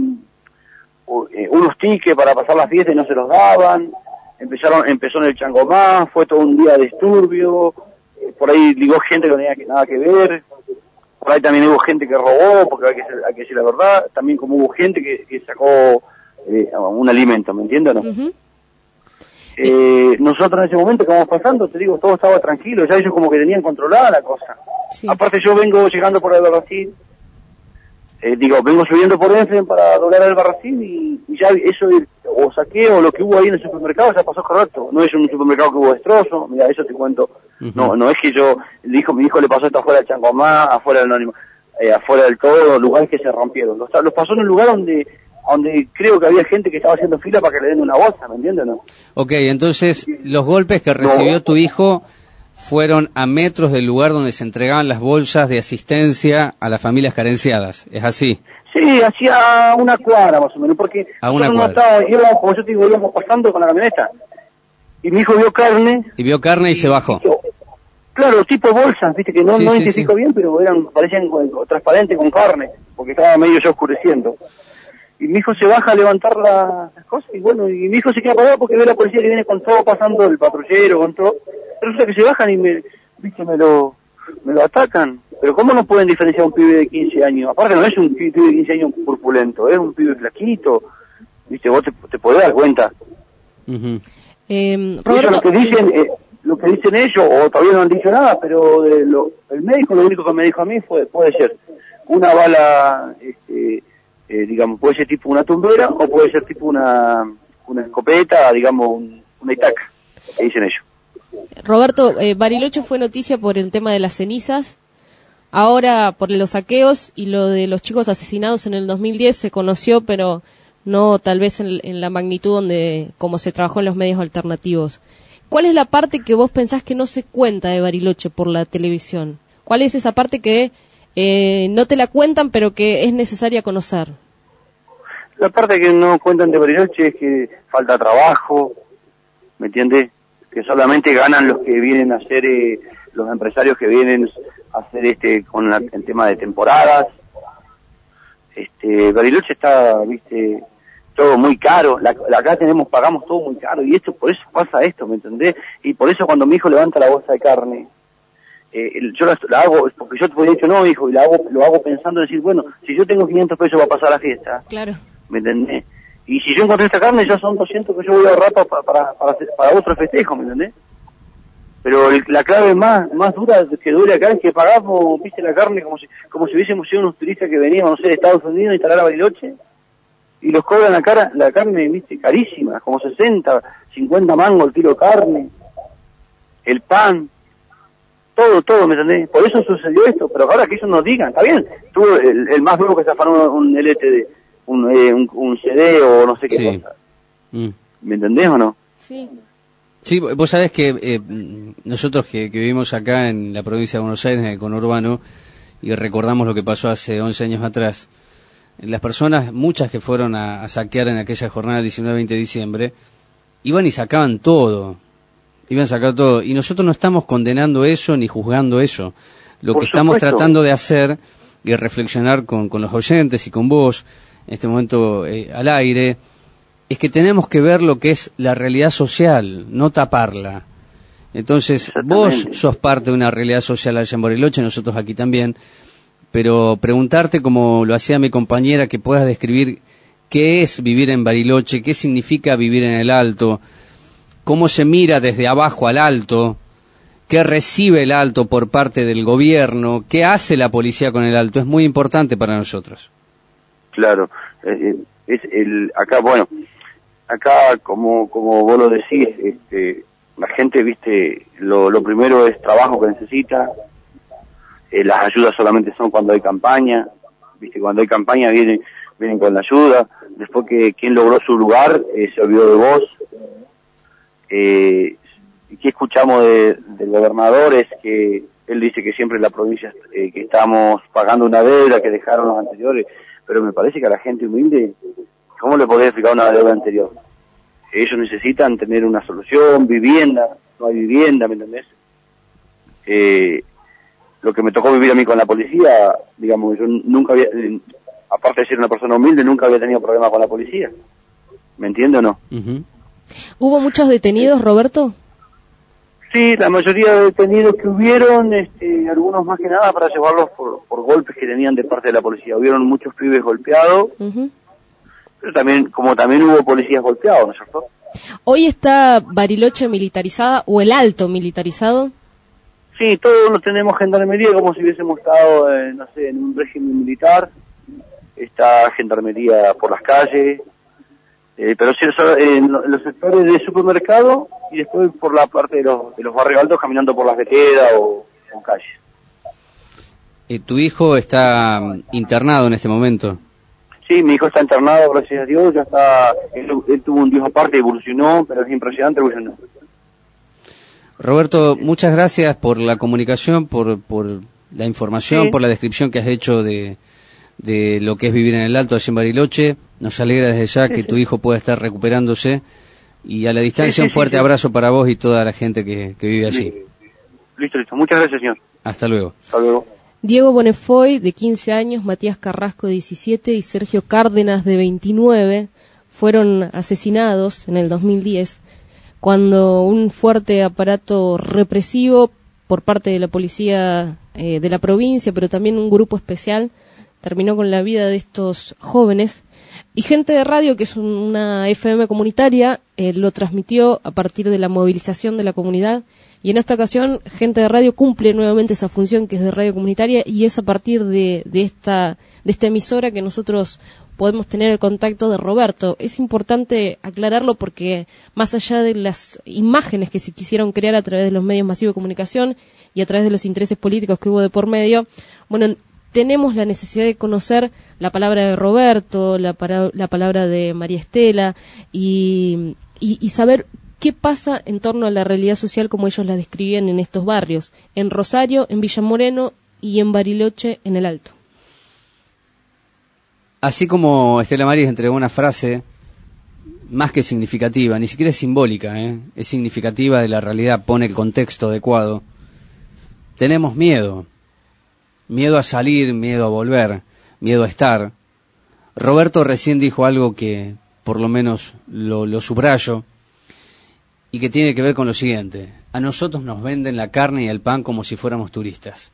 S6: unos tickets para pasar las fiestas y no se los daban. Empezó en el Changomá, fue todo un día de disturbio. Por ahí ligó gente que no tenía nada que ver. Por ahí también hubo gente que robó, porque hay que decir la verdad. También como hubo gente que sacó un alimento, ¿me entiendes o no?
S5: Uh-huh.
S6: Nosotros en ese momento que vamos pasando, te digo, todo estaba tranquilo, ya ellos como que tenían controlada la cosa. Sí. Aparte yo vengo llegando por el Albarracín, vengo subiendo por Enfren para doblar el Albarracín y ya eso, o saqueo, lo que hubo ahí en el supermercado ya pasó correcto. No es un supermercado que hubo destrozo, mira, eso te cuento. Uh-huh. No es que mi hijo le pasó esto afuera del Changomá, afuera del Anónimo, afuera del todo, lugares que se rompieron. Los pasó en un lugar donde creo que había gente que estaba haciendo fila para que le den una bolsa, ¿me entiendes o no?
S9: Ok, entonces los golpes que recibió tu hijo fueron a metros del lugar donde se entregaban las bolsas de asistencia a las familias carenciadas, ¿es así?
S6: Sí, hacía una cuadra más o menos, porque
S9: a una cuadra.
S6: Como yo te digo, íbamos pasando con la camioneta, y mi hijo vio carne.
S9: Y vio carne y se bajó.
S6: Claro, tipo bolsas, viste, que no identifico bien, pero parecían transparentes con carne, porque estaba medio ya oscureciendo. Y mi hijo se baja a levantar las cosas, y bueno, y mi hijo se queda parado porque ve la policía que viene con todo pasando, el patrullero, con todo. Resulta que se bajan y me lo atacan. Pero ¿cómo no pueden diferenciar a un pibe de 15 años? Aparte no es un pibe de 15 años corpulento, es un pibe flaquito. Viste, vos te podés dar cuenta.
S9: Uh-huh.
S5: Roberto,
S6: lo que dicen ellos, o todavía no han dicho nada, pero el médico lo único que me dijo a mí puede ser una bala, puede ser tipo una tumbera o puede ser tipo una escopeta, digamos, una itaca, que dicen ellos.
S5: Roberto, Bariloche fue noticia por el tema de las cenizas, ahora por los saqueos y lo de los chicos asesinados en el 2010 se conoció, pero no tal vez en la magnitud como se trabajó en los medios alternativos. ¿Cuál es la parte que vos pensás que no se cuenta de Bariloche por la televisión? ¿Cuál es esa parte que no te la cuentan pero que es necesaria conocer?
S6: La parte que no cuentan de Bariloche es que falta trabajo, ¿me entiendes? Que solamente ganan los que vienen a hacer, los empresarios que vienen a hacer con el tema de temporadas. Bariloche está, viste, todo muy caro. Acá pagamos todo muy caro y por eso pasa esto, ¿me entendés? Y por eso cuando mi hijo levanta la bolsa de carne, yo la hago, porque yo te había dicho no, hijo, y lo hago pensando en decir, bueno, si yo tengo 500 pesos para pasar la fiesta,
S5: claro,
S6: ¿me entendés? Y si yo encontré esta carne, ya son 200 que yo voy a ahorrar para otro festejo, ¿me entendés? Pero la clave más dura que duele acá es que pagamos, viste, la carne como si hubiésemos sido unos turistas que veníamos, no sé, de Estados Unidos a instalar a Bariloche, y los cobran la carne, viste, carísima, como 60, 50 mangos el kilo de carne, el pan, todo, ¿me entendés? Por eso sucedió esto, pero ahora que ellos nos digan, está bien, tuvo el más nuevo que se afanó un LTD, un CD o no sé qué cosa. ¿Me entendés o no?
S5: Sí.
S9: Sí, vos sabés que nosotros que vivimos acá en la provincia de Buenos Aires, en el conurbano, y recordamos lo que pasó hace 11 años atrás, las personas, muchas que fueron a saquear en aquella jornada del 19-20 de diciembre, iban y sacaban todo, y nosotros no estamos condenando eso ni juzgando eso. Lo que estamos tratando de hacer y reflexionar con los oyentes y con vos, en este momento al aire, es que tenemos que ver lo que es la realidad social, no taparla. Entonces, vos sos parte de una realidad social allá en Bariloche, nosotros aquí también, pero preguntarte, como lo hacía mi compañera, que puedas describir qué es vivir en Bariloche, qué significa vivir en el Alto, cómo se mira desde abajo al Alto, qué recibe el Alto por parte del gobierno, qué hace la policía con el Alto, es muy importante para nosotros.
S6: Claro, acá como vos lo decís, la gente, viste, lo primero es trabajo que necesita, las ayudas solamente son cuando hay campaña, viste, cuando hay campaña vienen con la ayuda, después que quien logró su lugar se olvidó de vos. ¿Qué escuchamos del gobernador? Es que él dice que siempre en la provincia que estamos pagando una deuda que dejaron los anteriores, pero me parece que a la gente humilde, ¿cómo le podés explicar una deuda anterior? Ellos necesitan tener una solución, vivienda, no hay vivienda, ¿me entendés? Lo que me tocó vivir a mí con la policía, digamos, yo nunca había, aparte de ser una persona humilde, nunca había tenido problema con la policía. ¿Me entiende o no?
S5: Uh-huh. ¿Hubo muchos detenidos, Roberto?
S6: Sí, la mayoría de detenidos que hubieron, algunos más que nada para llevarlos por golpes que tenían de parte de la policía. Hubieron muchos pibes golpeados, uh-huh. Pero también hubo policías golpeados, ¿no es cierto?
S5: ¿Hoy está Bariloche militarizada o el Alto militarizado?
S6: Sí, todos los tenemos gendarmería como si hubiésemos estado, en un régimen militar. Está gendarmería por las calles, pero sí en los sectores de supermercado y después por la parte de los barrios altos caminando por las veredas o calles.
S9: ¿Tu hijo está internado en este momento?
S6: Sí, mi hijo está internado, gracias a Dios, ya está, él tuvo un Dios aparte, evolucionó, pero es impresionante, evolucionó.
S9: Roberto, muchas gracias por la comunicación, por la información, sí, por la descripción que has hecho de lo que es vivir en el Alto, allí en Bariloche. Nos alegra desde ya que tu hijo pueda estar recuperándose, y a la distancia un fuerte abrazo para vos y toda la gente que vive allí.
S6: Listo. Muchas gracias, señor.
S9: Hasta luego.
S6: Hasta luego.
S5: Diego Bonefoy, de 15 años, Matías Carrasco, de 17, y Sergio Cárdenas, de 29, fueron asesinados en el 2010, cuando un fuerte aparato represivo por parte de la policía de la provincia, pero también un grupo especial, terminó con la vida de estos jóvenes. Y Gente de Radio, que es una FM comunitaria, lo transmitió a partir de la movilización de la comunidad. Y en esta ocasión, Gente de Radio cumple nuevamente esa función que es de radio comunitaria, y es a partir de esta emisora que nosotros podemos tener el contacto de Roberto. Es importante aclararlo porque, más allá de las imágenes que se quisieron crear a través de los medios masivos de comunicación y a través de los intereses políticos que hubo de por medio, bueno, tenemos la necesidad de conocer la palabra de Roberto, la palabra de María Estela, y saber qué pasa en torno a la realidad social como ellos la describían en estos barrios, en Rosario, en Villa Moreno y en Bariloche, en el Alto.
S9: Así como Estela Maris entregó una frase más que significativa, ni siquiera es simbólica, es significativa de la realidad, pone el contexto adecuado. Tenemos miedo a salir, miedo a volver, miedo a estar. Roberto recién dijo algo que por lo menos lo subrayo, y que tiene que ver con lo siguiente: a nosotros nos venden la carne y el pan como si fuéramos turistas.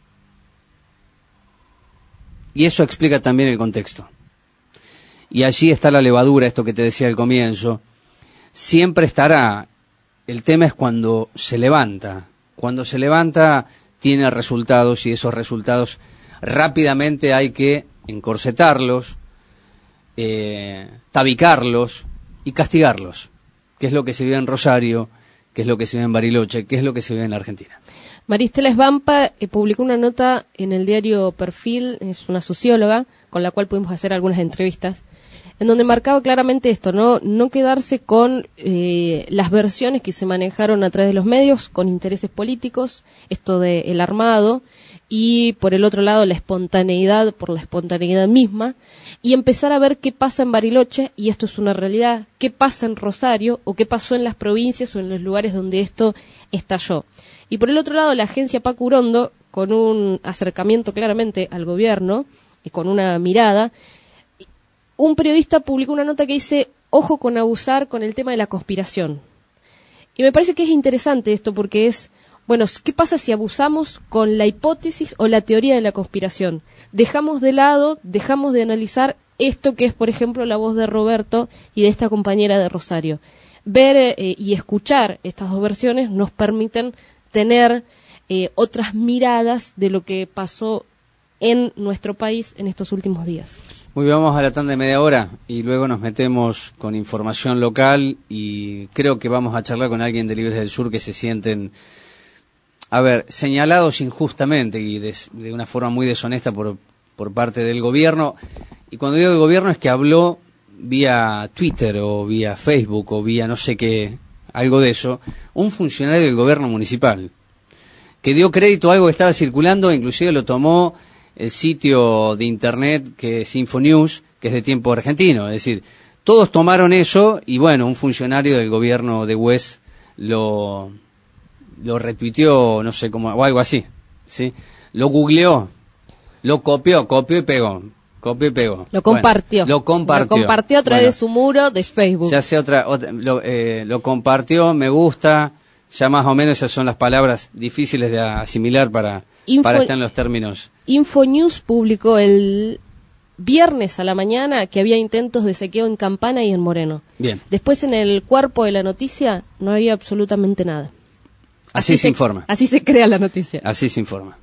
S9: Y eso explica también el contexto. Y allí está la levadura, esto que te decía al comienzo. Siempre estará. El tema es cuando se levanta. Cuando se levanta tiene resultados, y esos resultados rápidamente hay que encorsetarlos, tabicarlos y castigarlos. ¿Qué es lo que se vive en Rosario? ¿Qué es lo que se vive en Bariloche? ¿Qué es lo que se vive en la Argentina?
S5: María Estela Esbampa publicó una nota en el diario Perfil, es una socióloga con la cual pudimos hacer algunas entrevistas, en donde marcaba claramente esto, no quedarse con las versiones que se manejaron a través de los medios con intereses políticos, esto del armado, y por el otro lado la espontaneidad por la espontaneidad misma, y empezar a ver qué pasa en Bariloche, y esto es una realidad, qué pasa en Rosario, o qué pasó en las provincias o en los lugares donde esto estalló. Y por el otro lado, la agencia Paco Urondo, con un acercamiento claramente al gobierno y con una mirada, un periodista publicó una nota que dice: ojo con abusar con el tema de la conspiración. Y me parece que es interesante esto porque es, bueno, ¿qué pasa si abusamos con la hipótesis o la teoría de la conspiración? Dejamos de lado, dejamos de analizar esto que es, por ejemplo, la voz de Roberto y de esta compañera de Rosario. Ver y escuchar estas dos versiones nos permiten tener otras miradas de lo que pasó en nuestro país en estos últimos días.
S9: Muy bien, vamos a la tanda de media hora y luego nos metemos con información local y creo que vamos a charlar con alguien de Libres del Sur que se sienten, señalados injustamente y de una forma muy deshonesta por parte del gobierno. Y cuando digo el gobierno es que habló vía Twitter o vía Facebook o vía no sé qué, algo de eso, un funcionario del gobierno municipal que dio crédito a algo que estaba circulando, inclusive lo tomó el sitio de internet que es Infonews, que es de Tiempo Argentino. Es decir, todos tomaron eso y bueno, un funcionario del gobierno de West lo retuiteó, no sé cómo, o algo así, ¿sí? Lo googleó, lo copió y pegó.
S5: Lo compartió.
S9: Bueno, lo compartió
S5: a través de su muro de Facebook.
S9: Ya sea lo compartió, me gusta, ya más o menos esas son las palabras difíciles de asimilar para estar en los términos.
S5: Infonews publicó el viernes a la mañana que había intentos de saqueo en Campana y en Moreno.
S9: Bien.
S5: Después en el cuerpo de la noticia no había absolutamente nada.
S9: Así se informa.
S5: Así se crea la noticia.
S9: Así se informa.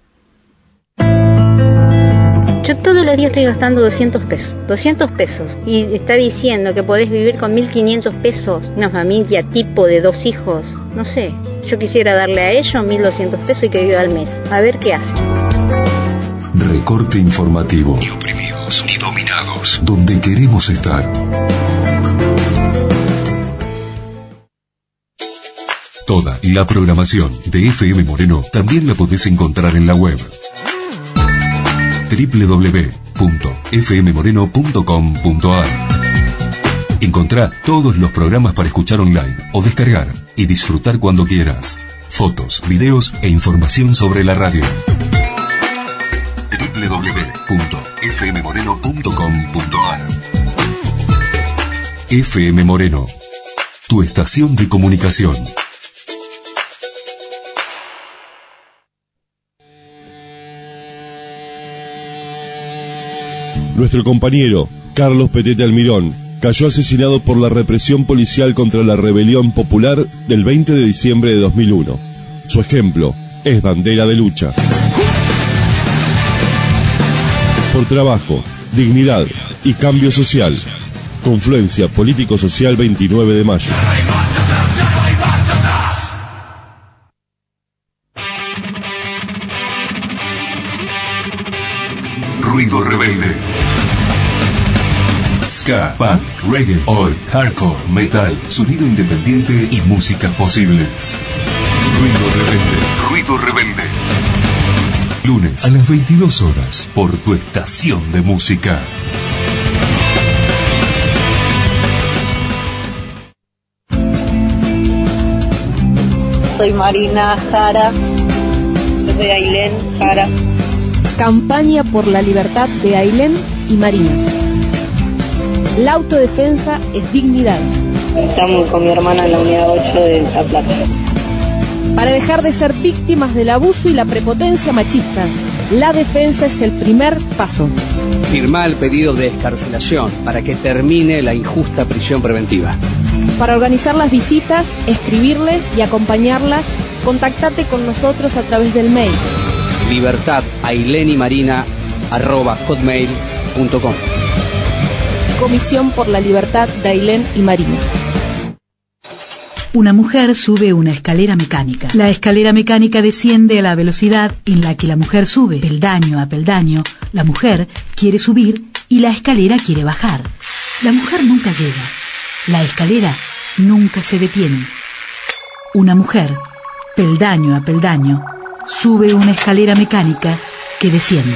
S7: Yo todos los días estoy gastando 200 pesos, y está diciendo que podés vivir con 1.500 pesos, una familia tipo de 2 hijos, no sé, yo quisiera darle a ellos 1.200 pesos y que viva al mes, a ver qué hace.
S1: Recorte informativo. Ni oprimidos ni dominados. Donde queremos estar. Toda la programación de FM Moreno también la podés encontrar en la web www.fmmoreno.com.ar. Encontrá todos los programas para escuchar online o descargar y disfrutar cuando quieras. Fotos, videos e información sobre la radio. www.fmmoreno.com.ar. FM Moreno, tu estación de comunicación.
S12: Nuestro compañero, Carlos Petete Almirón, cayó asesinado por la represión policial contra la rebelión popular del 20 de diciembre de 2001. Su ejemplo es bandera de lucha. Por trabajo, dignidad y cambio social. Confluencia Político-Social 29 de mayo.
S1: Ruido rebelde. Ska, punk, reggae, oi, hardcore, metal, sonido independiente y músicas posibles. Ruido rebelde. Ruido rebelde. Lunes a las 22 horas por tu estación de música.
S4: Soy Marina Jara, de Ailén Jara.
S5: Campaña por la libertad de Ailén y Marina. La autodefensa es dignidad.
S4: Estamos con mi hermana en la unidad 8 de La Plata.
S5: Para dejar de ser víctimas del abuso y la prepotencia machista, la defensa es el primer paso.
S9: Firmá el pedido de excarcelación para que termine la injusta prisión preventiva.
S5: Para organizar las visitas, escribirles y acompañarlas, contactate con nosotros a través del mail
S9: libertadailenymarina@hotmail.com.
S5: Comisión por la Libertad de Ailén y Marina.
S22: Una mujer sube una escalera mecánica. La escalera mecánica desciende a la velocidad en la que la mujer sube. Peldaño a peldaño, la mujer quiere subir y la escalera quiere bajar. La mujer nunca llega. La escalera nunca se detiene. Una mujer, peldaño a peldaño, sube una escalera mecánica que desciende.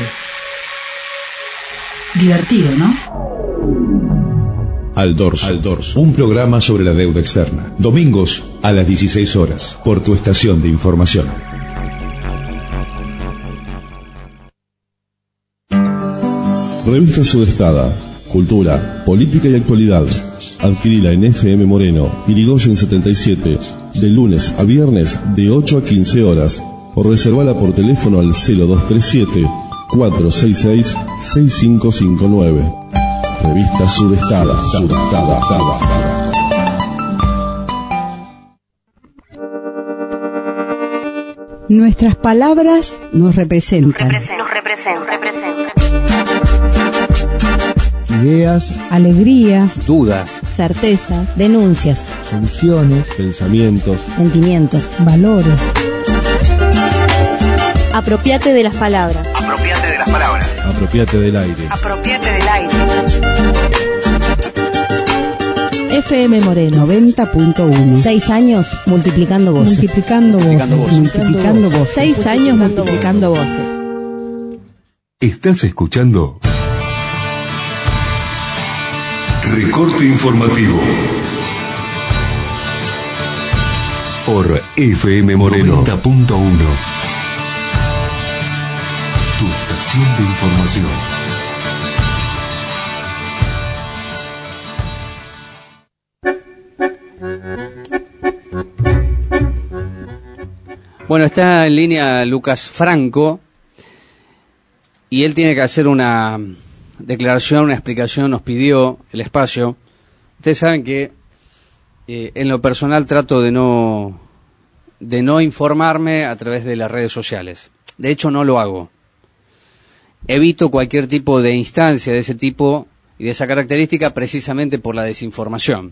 S22: Divertido, ¿no?
S23: Al Dorso, un programa sobre la deuda externa. Domingos a las 16 horas, por tu estación de información.
S12: Revista Sudestada, cultura, política y actualidad. Adquirila en FM Moreno, Irigoyen 77, de lunes a viernes de 8 a 15 horas. O reservala por teléfono al 0237-466-6559. Revista Sudestada.
S8: Nuestras palabras nos representan.
S2: ideas,
S11: alegrías,
S9: dudas,
S11: certezas, denuncias,
S2: soluciones, pensamientos,
S11: sentimientos, valores.
S13: Apropiate de las palabras.
S16: Apropiate de las palabras.
S2: Apropiate del aire.
S13: Apropiate del aire.
S11: FM Moreno 90.1.
S13: 6 años multiplicando voces.
S11: Multiplicando voces.
S13: Multiplicando voces.
S11: 6 años multiplicando voces.
S1: Estás escuchando Recorte Informativo por FM Moreno 90.1. Tu estación de información.
S9: Bueno, está en línea Lucas Franco y él tiene que hacer una declaración, una explicación, nos pidió el espacio. Ustedes saben que en lo personal trato de no informarme a través de las redes sociales. De hecho, no lo hago. Evito cualquier tipo de instancia de ese tipo y de esa característica precisamente por la desinformación.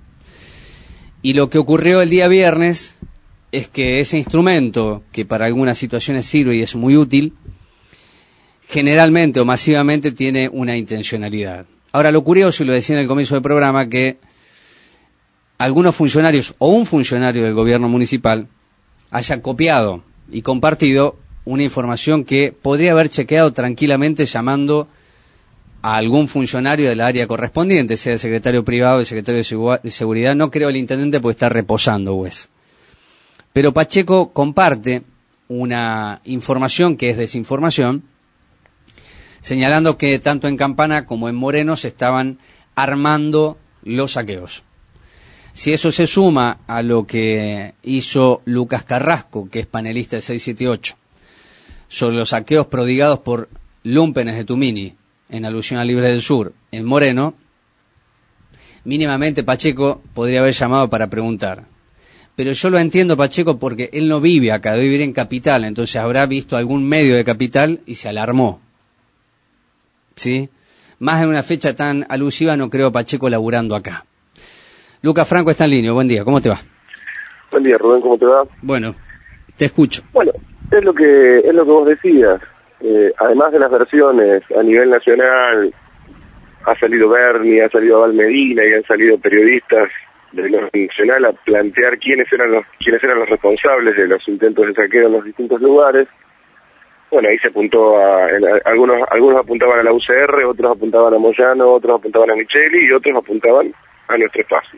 S9: Y lo que ocurrió el día viernes es que ese instrumento, que para algunas situaciones sirve y es muy útil, generalmente o masivamente tiene una intencionalidad. Ahora, lo curioso, y lo decía en el comienzo del programa, que algunos funcionarios o un funcionario del gobierno municipal haya copiado y compartido una información que podría haber chequeado tranquilamente llamando a algún funcionario del área correspondiente, sea el secretario privado, el secretario de seguridad. No creo el intendente porque está reposando, pues. Pero Pacheco comparte una información que es desinformación, señalando que tanto en Campana como en Moreno se estaban armando los saqueos. Si eso se suma a lo que hizo Lucas Carrasco, que es panelista del 678, sobre los saqueos prodigados por lúmpenes de Tumini, en alusión a Libre del Sur, en Moreno, mínimamente Pacheco podría haber llamado para preguntar. Pero yo lo entiendo, Pacheco, porque él no vive acá, debe vivir en Capital, entonces habrá visto algún medio de Capital y se alarmó. ¿Sí? Más en una fecha tan alusiva no creo a Pacheco laburando acá. Lucas Franco está en línea, buen día, ¿cómo te va?
S24: Buen día, Rubén, ¿cómo te va?
S9: Bueno, te escucho.
S24: Bueno, es lo que vos decías. Además de las versiones a nivel nacional, ha salido Berni, ha salido Val Medina y han salido periodistas de lo nacional a plantear quiénes eran los responsables de los intentos de saqueo en los distintos lugares. Bueno, ahí se apuntó algunos apuntaban a la UCR, otros apuntaban a Moyano, otros apuntaban a Micheli y otros apuntaban a nuestro espacio.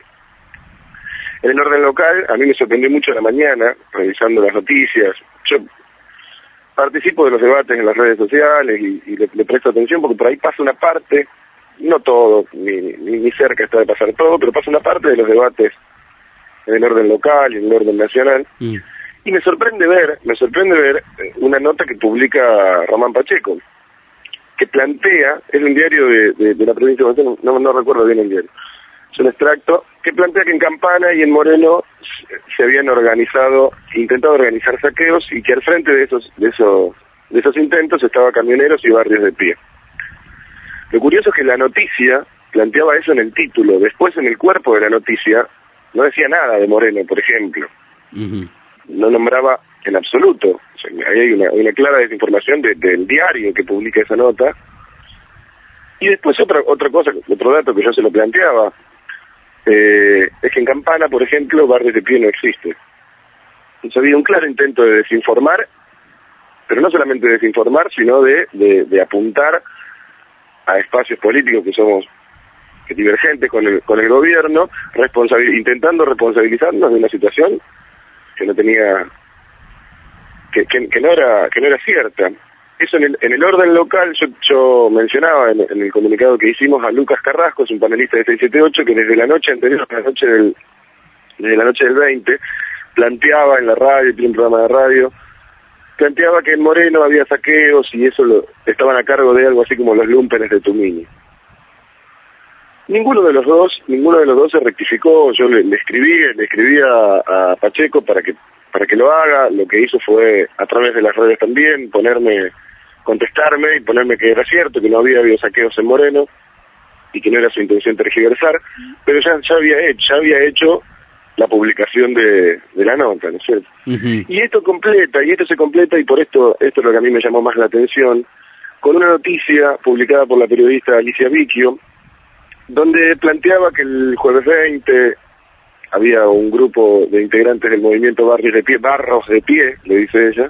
S24: En el orden local, a mí me sorprendió mucho la mañana, revisando las noticias. Yo participo de los debates en las redes sociales y le presto atención porque por ahí pasa una parte, no todo, ni cerca está de pasar todo, pero pasa una parte de los debates en el orden local y en el orden nacional. Y me sorprende ver una nota que publica Román Pacheco, que plantea, es un diario de la provincia de Buenos Aires, no recuerdo bien el diario, es un extracto, que plantea que en Campana y en Moreno se habían intentado organizar saqueos y que al frente de esos intentos estaba Camioneros y Barrios de Pie. Lo curioso es que la noticia planteaba eso en el título, después en el cuerpo de la noticia no decía nada de Moreno, por ejemplo. No nombraba en absoluto. O sea, ahí hay una clara desinformación del diario que publica esa nota. Y después otro dato que yo se lo planteaba, es que en Campana, por ejemplo, Barrios de Pie no existe. Entonces había un claro intento de desinformar, pero no solamente de desinformar, sino de apuntar a espacios políticos que somos divergentes con el gobierno, intentando responsabilizarnos de una situación que no tenía, que no era cierta. Eso en el orden local, yo mencionaba en el comunicado que hicimos a Lucas Carrasco, es un panelista de 678, que desde la noche anterior, desde la noche del 20, planteaba en la radio, tiene un programa de radio, planteaba que en Moreno había saqueos y eso estaban a cargo de algo así como los lúmpenes de Tumini. Ninguno de los dos se rectificó. Yo le escribí a Pacheco para que lo haga. Lo que hizo fue, a través de las redes también, contestarme y ponerme que era cierto, que no había habido saqueos en Moreno. y que no era su intención tergiversar, pero ya había hecho la publicación de la nota, ¿no es cierto? Y esto se completa, y por esto es lo que a mí me llamó más la atención, con una noticia publicada por la periodista Alicia Vicchio, donde planteaba que el jueves 20 había un grupo de integrantes del movimiento Barros de Pie, le dice ella,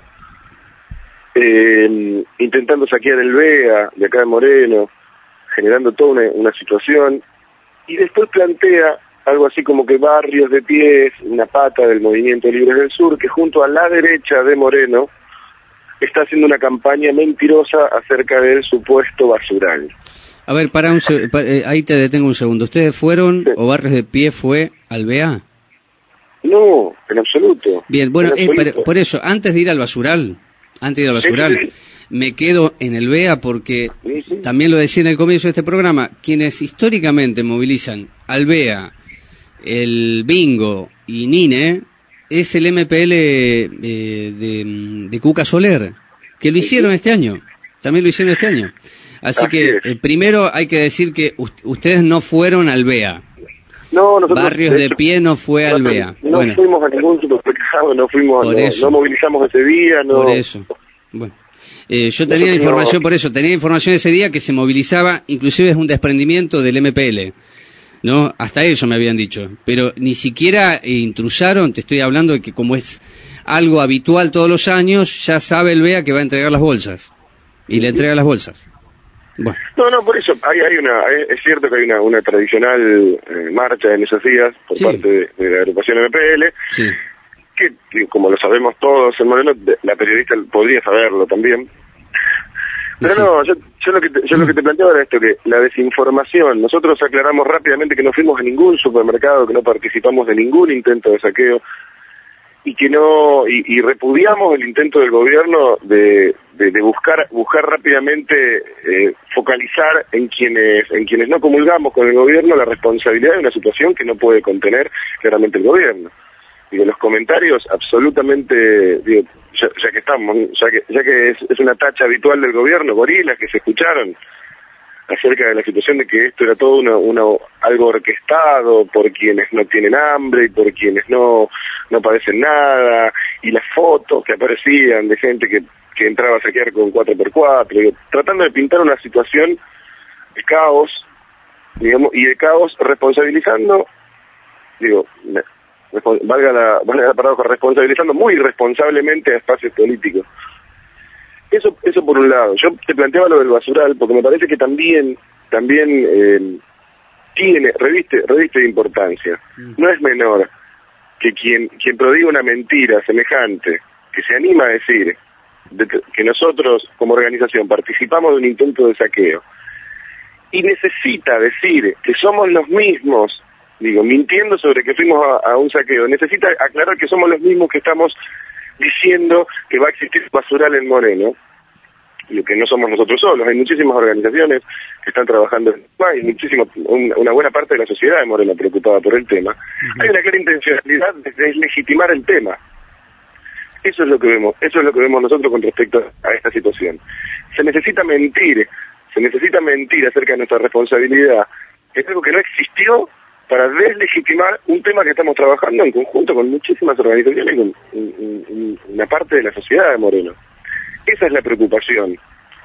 S24: intentando saquear el BEA de acá de Moreno, generando toda una situación, y después plantea algo así como que Barrios de Pie es una pata del Movimiento Libres del Sur, que junto a la derecha de Moreno está haciendo una campaña mentirosa acerca del supuesto basural.
S9: A ver, ahí te detengo un segundo. ¿Ustedes fueron, o Barrios de Pie fue al BEA?
S24: No, en absoluto.
S9: Bien, bueno, por eso, antes de ir al basural, me quedo en el BEA porque, también lo decía en el comienzo de este programa, quienes históricamente movilizan al BEA, el Bingo y Nine, es el MPL de Cuca Soler, que lo hicieron este año, también lo hicieron este año. Así que primero hay que decir que ustedes no fueron al BEA.
S24: No, nosotros,
S9: Barrios de Pie no fue al BEA.
S24: No fuimos a ningún supermercado, no movilizamos ese día.
S9: Por eso. Bueno. Yo tenía información tenía información ese día que se movilizaba, inclusive es un desprendimiento del MPL, ¿no? Hasta eso me habían dicho, pero ni siquiera intrusaron. Te estoy hablando de que como es algo habitual todos los años, ya sabe el BEA que va a entregar las bolsas, y le entrega las bolsas. Bueno.
S24: No, por eso es cierto que hay una tradicional marcha en esos días por parte de la agrupación MPL, que como lo sabemos todos en Moreno, la periodista podría saberlo también. Pero yo lo que te planteaba era esto, que la desinformación, nosotros aclaramos rápidamente que no fuimos a ningún supermercado, que no participamos de ningún intento de saqueo, y que y repudiamos el intento del gobierno de buscar rápidamente focalizar en quienes no comulgamos con el gobierno la responsabilidad de una situación que no puede contener claramente el gobierno. Digo, los comentarios absolutamente, ya que es una tacha habitual del gobierno, gorilas que se escucharon acerca de la situación de que esto era todo algo orquestado por quienes no tienen hambre y por quienes no padecen nada, y las fotos que aparecían de gente que entraba a saquear con 4x4, tratando de pintar una situación de caos, digamos, y de caos responsabilizando, valga la paradoja, responsabilizando muy irresponsablemente a espacios políticos. Eso por un lado. Yo te planteaba lo del basural porque me parece que también reviste de importancia. No es menor que quien prodiga una mentira semejante, que se anima a decir que nosotros como organización participamos de un intento de saqueo y necesita decir que somos los mismos, mintiendo sobre que fuimos a un saqueo, necesita aclarar que somos los mismos que estamos diciendo que va a existir basural en Moreno, y que no somos nosotros solos. Hay muchísimas organizaciones que están trabajando en el tema, y una buena parte de la sociedad de Moreno preocupada por el tema. Hay una clara intencionalidad de deslegitimar el tema. Eso es lo que vemos nosotros con respecto a esta situación. Se necesita mentir acerca de nuestra responsabilidad. Es algo que no existió para deslegitimar un tema que estamos trabajando en conjunto con muchísimas organizaciones y con una parte de la sociedad de Moreno. Esa es la preocupación.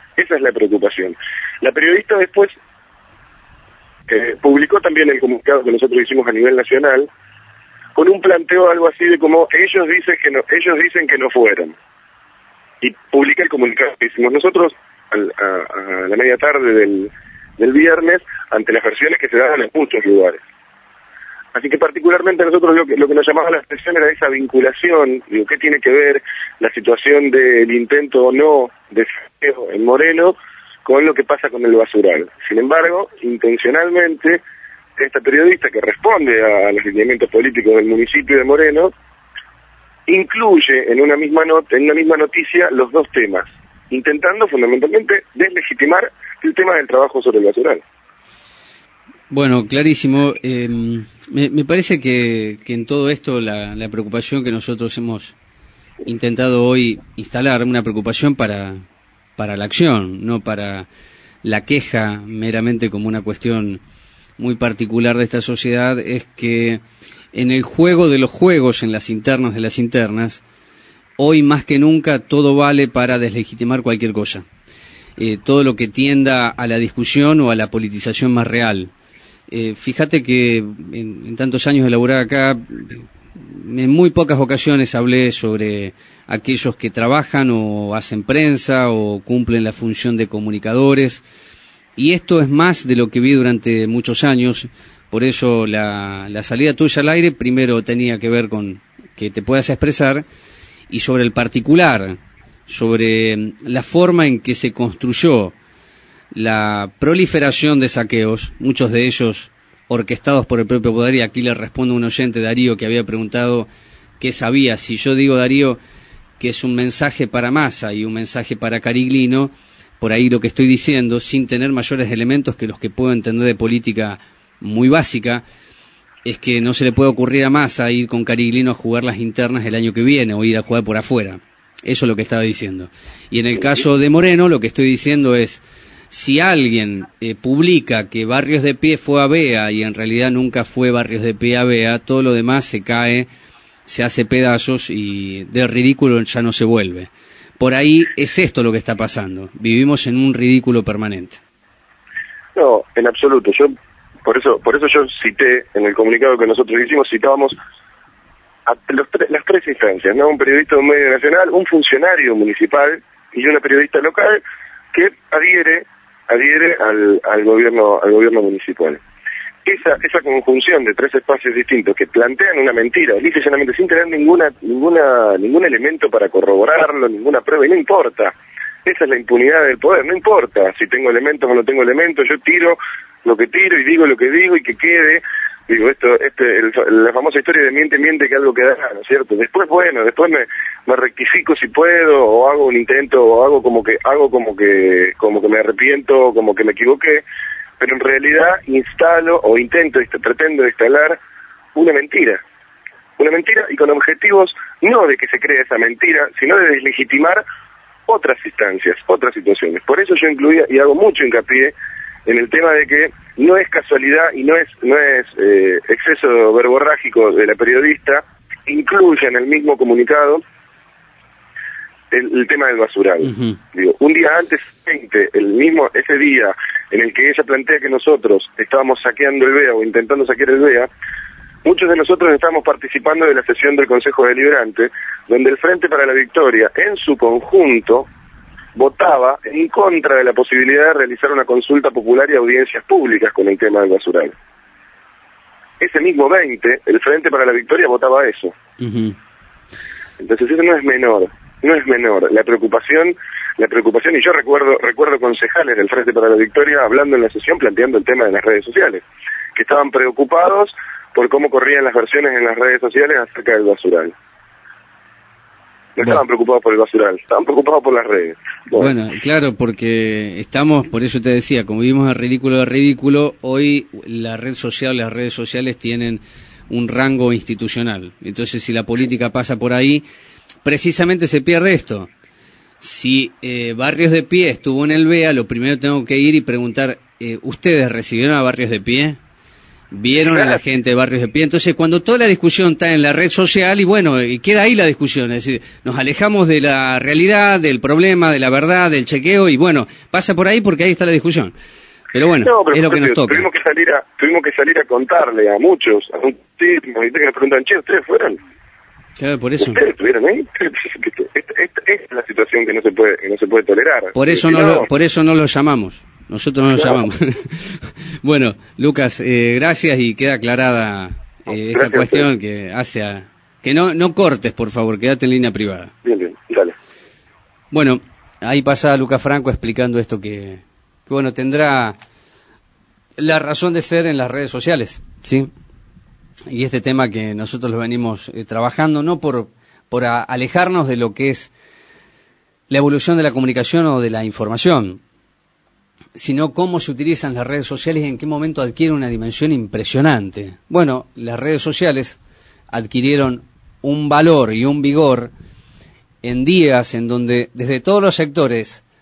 S24: La periodista después publicó también el comunicado que nosotros hicimos a nivel nacional, con un planteo algo así de como ellos dicen que no fueron. Y publiqué el comunicado que hicimos nosotros a la media tarde del viernes, ante las versiones que se daban en muchos lugares. Así que particularmente a nosotros lo que nos llamaba la atención era esa vinculación, ¿qué tiene que ver la situación del intento o no de saqueo en Moreno con lo que pasa con el basural? Sin embargo, intencionalmente, esta periodista que responde a los lineamientos políticos del municipio de Moreno, incluye en una misma noticia los dos temas, intentando fundamentalmente deslegitimar el tema del trabajo sobre el basural.
S9: Bueno, clarísimo. Me parece que en todo esto la preocupación que nosotros hemos intentado hoy instalar, una preocupación para la acción, no para la queja meramente como una cuestión muy particular de esta sociedad, es que en el juego de los juegos, en las internas de las internas, hoy más que nunca todo vale para deslegitimar cualquier cosa. Todo lo que tienda a la discusión o a la politización más real. Fíjate que en tantos años de laburar acá, en muy pocas ocasiones hablé sobre aquellos que trabajan o hacen prensa o cumplen la función de comunicadores, y esto es más de lo que vi durante muchos años. Por eso la salida tuya al aire primero tenía que ver con que te puedas expresar, y sobre el particular, sobre la forma en que se construyó la proliferación de saqueos, muchos de ellos orquestados por el propio poder. Y aquí le respondo a un oyente, Darío, que había preguntado qué sabía. Si yo digo, Darío, que es un mensaje para Massa y un mensaje para Cariglino, por ahí lo que estoy diciendo, sin tener mayores elementos que los que puedo entender de política muy básica, es que no se le puede ocurrir a Massa ir con Cariglino a jugar las internas el año que viene o ir a jugar por afuera. Eso es lo que estaba diciendo. Y en el caso de Moreno, lo que estoy diciendo es, si alguien publica que Barrios de Pie fue a BEA y en realidad nunca fue Barrios de Pie a BEA, todo lo demás se cae, se hace pedazos y de ridículo ya no se vuelve. Por ahí es esto lo que está pasando. Vivimos en un ridículo permanente.
S24: No, en absoluto. Por eso yo cité en el comunicado que nosotros hicimos, citábamos a las tres instancias, ¿no? Un periodista de un medio nacional, un funcionario municipal y una periodista local que adhiere al gobierno municipal. Esa conjunción de tres espacios distintos que plantean una mentira, lisa y llanamente, sin tener ningún elemento para corroborarlo, ninguna prueba, y no importa. Esa es la impunidad del poder, no importa si tengo elementos o no tengo elementos, yo tiro lo que tiro y digo lo que digo y que quede. Digo, la famosa historia de miente que algo queda, ¿no es cierto? Después me rectifico si puedo, o hago un intento, o hago como que me arrepiento, como que me equivoqué, pero en realidad pretendo instalar una mentira y con objetivos no de que se cree esa mentira, sino de deslegitimar otras instancias, otras situaciones. Por eso yo incluía y hago mucho hincapié en el tema de que no es casualidad y no es exceso verborrágico de la periodista, incluye en el mismo comunicado el tema del basural. Uh-huh. Digo, un día antes, ese día en el que ella plantea que nosotros estábamos saqueando el BEA o intentando saquear el BEA, muchos de nosotros estábamos participando de la sesión del Consejo Deliberante, donde el Frente para la Victoria, en su conjunto, votaba en contra de la posibilidad de realizar una consulta popular y audiencias públicas con el tema del basural. Ese mismo 20, el Frente para la Victoria votaba eso. Uh-huh. Entonces eso no es menor. La preocupación, y yo recuerdo concejales del Frente para la Victoria hablando en la sesión, planteando el tema de las redes sociales, que estaban preocupados por cómo corrían las versiones en las redes sociales acerca del basural. No estaban preocupados por el basural, estaban preocupados por las redes.
S9: Bueno, claro, porque por eso te decía, como vivimos el ridículo de ridículo, hoy las redes sociales tienen un rango institucional. Entonces, si la política pasa por ahí, precisamente se pierde esto. Si Barrios de Pie estuvo en el BEA, lo primero tengo que ir y preguntar, ¿ustedes recibieron a Barrios de Pie? ¿Vieron a la gente de Barrios de Pie? Entonces, cuando toda la discusión está en la red social, y bueno, queda ahí la discusión, es decir, nos alejamos de la realidad, del problema, de la verdad, del chequeo, y bueno, pasa por ahí porque ahí está la discusión. Pero bueno, es lo que nos toca.
S24: Tuvimos que salir a contarle a muchos, a un tipo, que nos preguntan, che, ¿ustedes fueron?
S9: Claro, por eso.
S24: ¿Ustedes estuvieron ahí? Esta es la situación que no se puede tolerar.
S9: Por eso no lo llamamos. Nosotros no lo llamamos. Bueno, Lucas, gracias, y queda aclarada esta cuestión que hace que no cortes, por favor, quédate en línea privada.
S24: Bien, dale.
S9: Bueno, ahí pasa Lucas Franco explicando esto que bueno, tendrá la razón de ser en las redes sociales, ¿sí? Y este tema que nosotros lo venimos trabajando, no por alejarnos de lo que es la evolución de la comunicación o de la información, sino cómo se utilizan las redes sociales y en qué momento adquieren una dimensión impresionante. Bueno, las redes sociales adquirieron un valor y un vigor en días en donde desde todos los sectores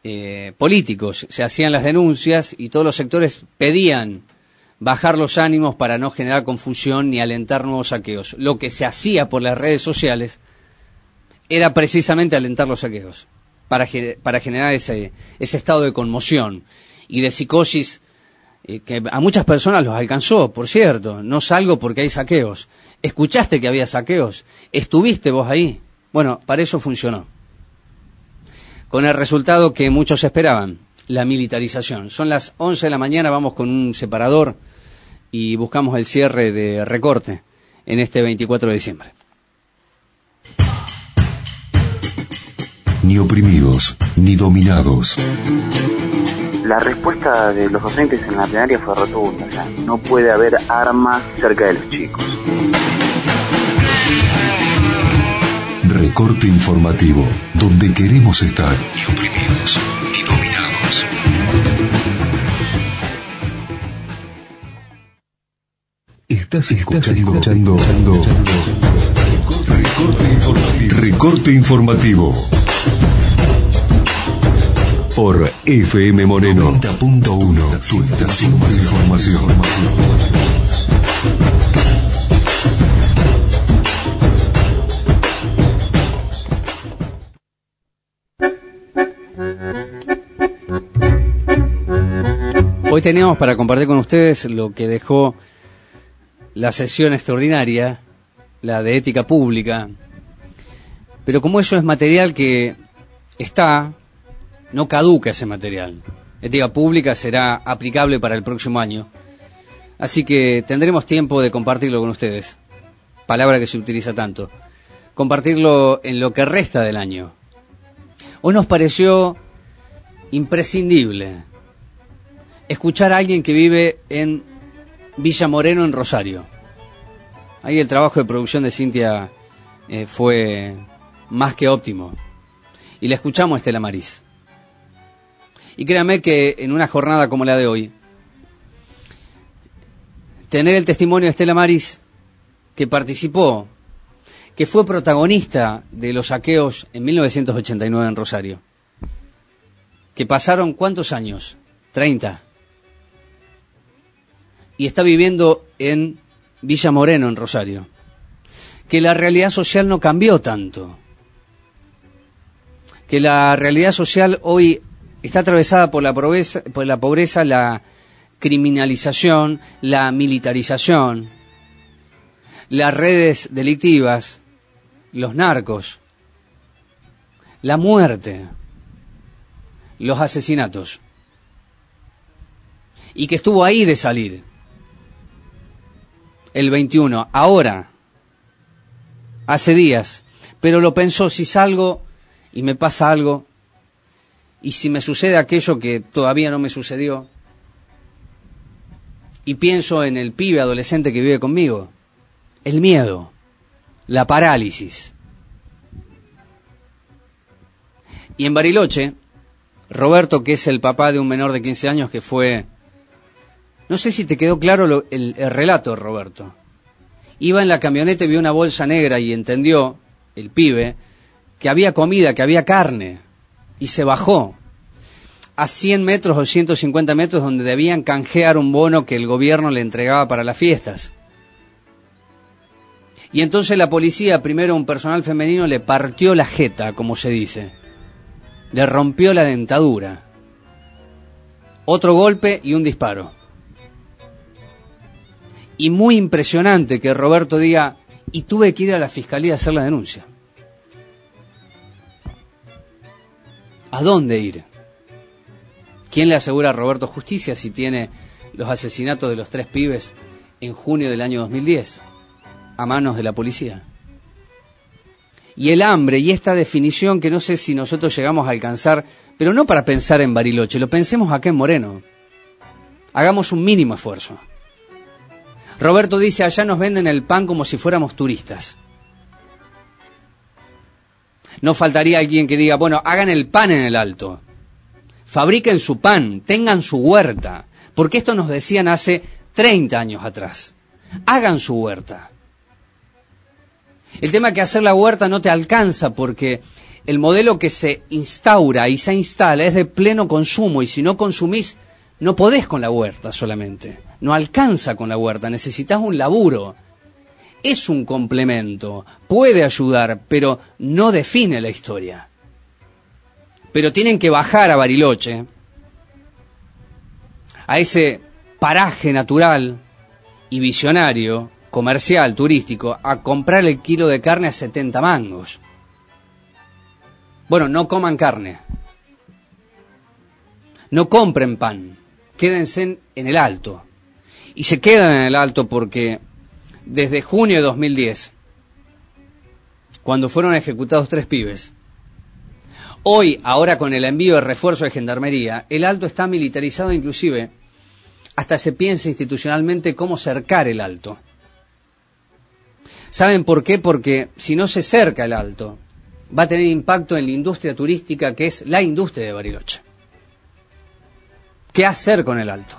S9: políticos. Se hacían las denuncias y todos los sectores pedían bajar los ánimos para no generar confusión ni alentar nuevos saqueos. Lo que se hacía por las redes sociales era precisamente alentar los saqueos, para generar ese estado de conmoción y de psicosis que a muchas personas los alcanzó. Por cierto, no salgo porque hay saqueos. ¿Escuchaste que había saqueos? ¿Estuviste vos ahí? Bueno, para eso funcionó. Con el resultado que muchos esperaban, la militarización. Son las 11 de la mañana, vamos con un separador y buscamos el cierre de Recorte en este 24 de diciembre.
S1: Ni oprimidos, ni dominados.
S3: La respuesta de los docentes en la plenaria fue rotunda. O sea, no puede haber armas cerca de los chicos.
S1: Recorte informativo, donde queremos estar. Ni oprimidos, ni dominados. Estás escuchando Recorte informativo. Por FM Moreno 90.1, tu estación de información.
S9: Hoy teníamos para compartir con ustedes lo que dejó la sesión extraordinaria, la de ética pública, pero como eso es material que está, no caduca ese material. Ética pública será aplicable para el próximo año, así que tendremos tiempo de compartirlo con ustedes, palabra que se utiliza tanto, compartirlo en lo que resta del año. Hoy nos pareció imprescindible escuchar a alguien que vive en Villa Moreno, en Rosario. Ahí el trabajo de producción de Cintia fue más que óptimo. Y la escuchamos a Estela Maris. Y créanme que en una jornada como la de hoy, tener el testimonio de Estela Maris, que participó, que fue protagonista de los saqueos en 1989 en Rosario, que pasaron ¿cuántos años? 30. Y está viviendo en Villa Moreno, en Rosario, que la realidad social no cambió tanto, que la realidad social hoy está atravesada por la pobreza, la criminalización, la militarización, las redes delictivas, los narcos, la muerte, los asesinatos, y que estuvo ahí de salir el 21, ahora, hace días, pero lo pensó: si salgo y me pasa algo, y si me sucede aquello que todavía no me sucedió, y pienso en el pibe adolescente que vive conmigo, el miedo, la parálisis. Y en Bariloche, Roberto, que es el papá de un menor de 15 años que fue... No sé si te quedó claro el relato de Roberto. Iba en la camioneta y vio una bolsa negra y entendió, el pibe, que había comida, que había carne, y se bajó a 100 metros o 150 metros donde debían canjear un bono que el gobierno le entregaba para las fiestas. Y entonces la policía, primero un personal femenino, le partió la jeta, como se dice, le rompió la dentadura, otro golpe y un disparo. Y muy impresionante que Roberto diga: y tuve que ir a la fiscalía a hacer la denuncia. ¿A dónde ir? ¿Quién le asegura a Roberto justicia si tiene los asesinatos de los 3 pibes en junio del año 2010 a manos de la policía? Y el hambre y esta definición que no sé si nosotros llegamos a alcanzar, pero no para pensar en Bariloche, lo pensemos acá en Moreno. Hagamos un mínimo esfuerzo. Roberto dice: allá nos venden el pan como si fuéramos turistas. No faltaría alguien que diga: bueno, hagan el pan en el Alto, fabriquen su pan, tengan su huerta, porque esto nos decían hace 30 años atrás. Hagan su huerta. El tema es que hacer la huerta no te alcanza, porque El modelo que se instaura y se instala es de pleno consumo, y si no consumís, no podés con la huerta solamente. No alcanza con la huerta, necesitas un laburo. Es un complemento, puede ayudar, pero no define la historia. Pero tienen que bajar a Bariloche, a ese paraje natural y visionario, comercial, turístico, a comprar el kilo de carne a 70 mangos. Bueno, no coman carne, no compren pan, quédense en el Alto. Y se quedan en el Alto porque desde junio de 2010, cuando fueron ejecutados 3 pibes, hoy, ahora con el envío de refuerzo de Gendarmería, el Alto está militarizado, inclusive hasta se piensa institucionalmente cómo cercar el Alto. ¿Saben por qué? Porque si no se cerca el Alto, va a tener impacto en la industria turística, que es la industria de Bariloche. ¿Qué hacer con el Alto?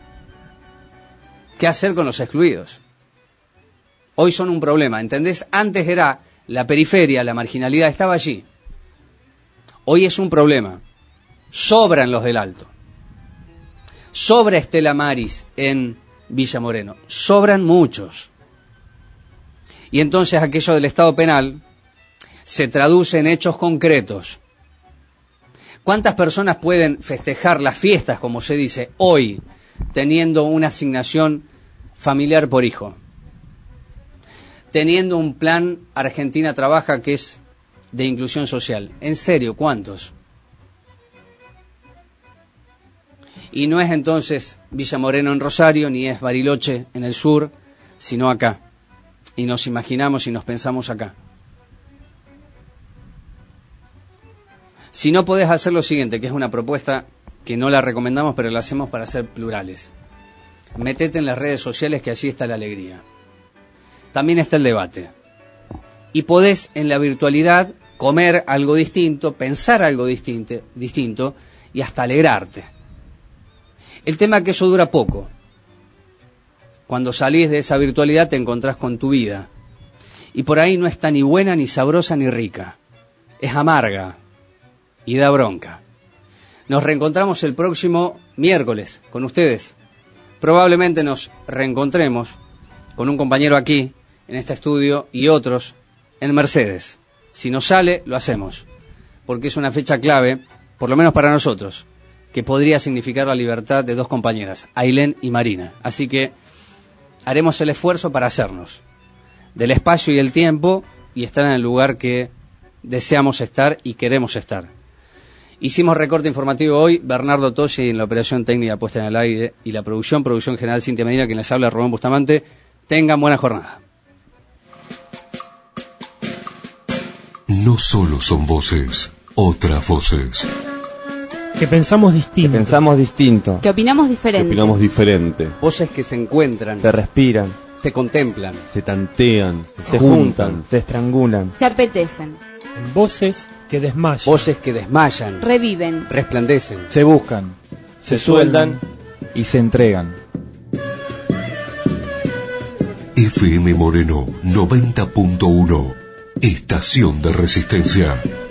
S9: ¿Qué hacer con los excluidos? Hoy son un problema, ¿entendés? Antes era la periferia, la marginalidad estaba allí. Hoy es un problema. Sobran los del Alto. Sobra Estela Maris en Villa Moreno. Sobran muchos. Y entonces aquello del Estado penal se traduce en hechos concretos. ¿Cuántas personas pueden festejar las fiestas, como se dice, hoy, teniendo una asignación familiar por hijo? Teniendo un plan Argentina Trabaja que es de inclusión social. ¿En serio? ¿Cuántos? Y no es entonces Villa Moreno en Rosario, ni es Bariloche en el sur, sino acá. Y nos imaginamos y nos pensamos acá. Si no podés hacer lo siguiente, que es una propuesta que no la recomendamos, pero la hacemos para ser plurales. Metete en las redes sociales, que allí está la alegría. También está el debate. Y podés en la virtualidad comer algo distinto, pensar algo distinto y hasta alegrarte. El tema es que eso dura poco. Cuando salís de esa virtualidad te encontrás con tu vida. Y por ahí no está ni buena, ni sabrosa, ni rica. Es amarga y da bronca. Nos reencontramos el próximo miércoles con ustedes. Probablemente nos reencontremos con un compañero aquí, en este estudio, y otros en Mercedes. Si nos sale, lo hacemos. Porque es una fecha clave, por lo menos para nosotros, que podría significar la libertad de 2 compañeras, Ailén y Marina. Así que haremos el esfuerzo para hacernos del espacio y el tiempo y estar en el lugar que deseamos estar y queremos estar. Hicimos recorte informativo hoy, Bernardo Toshi en la operación técnica puesta en el aire y la producción general Cintia Medina, quien les habla, Rubén Bustamante. Tengan buena jornada.
S1: No solo son voces, otras voces.
S10: Que pensamos distinto.
S13: Que opinamos diferente.
S9: Voces que se encuentran.
S10: Se respiran.
S9: Se contemplan.
S10: Se tantean. Se juntan. Se estrangulan.
S13: Se apetecen.
S10: Voces que desmayan.
S9: Voces que desmayan.
S13: Reviven.
S9: Resplandecen.
S10: Se buscan. Se sueldan. Y se entregan.
S1: FM Moreno 90.1. Estación de Resistencia.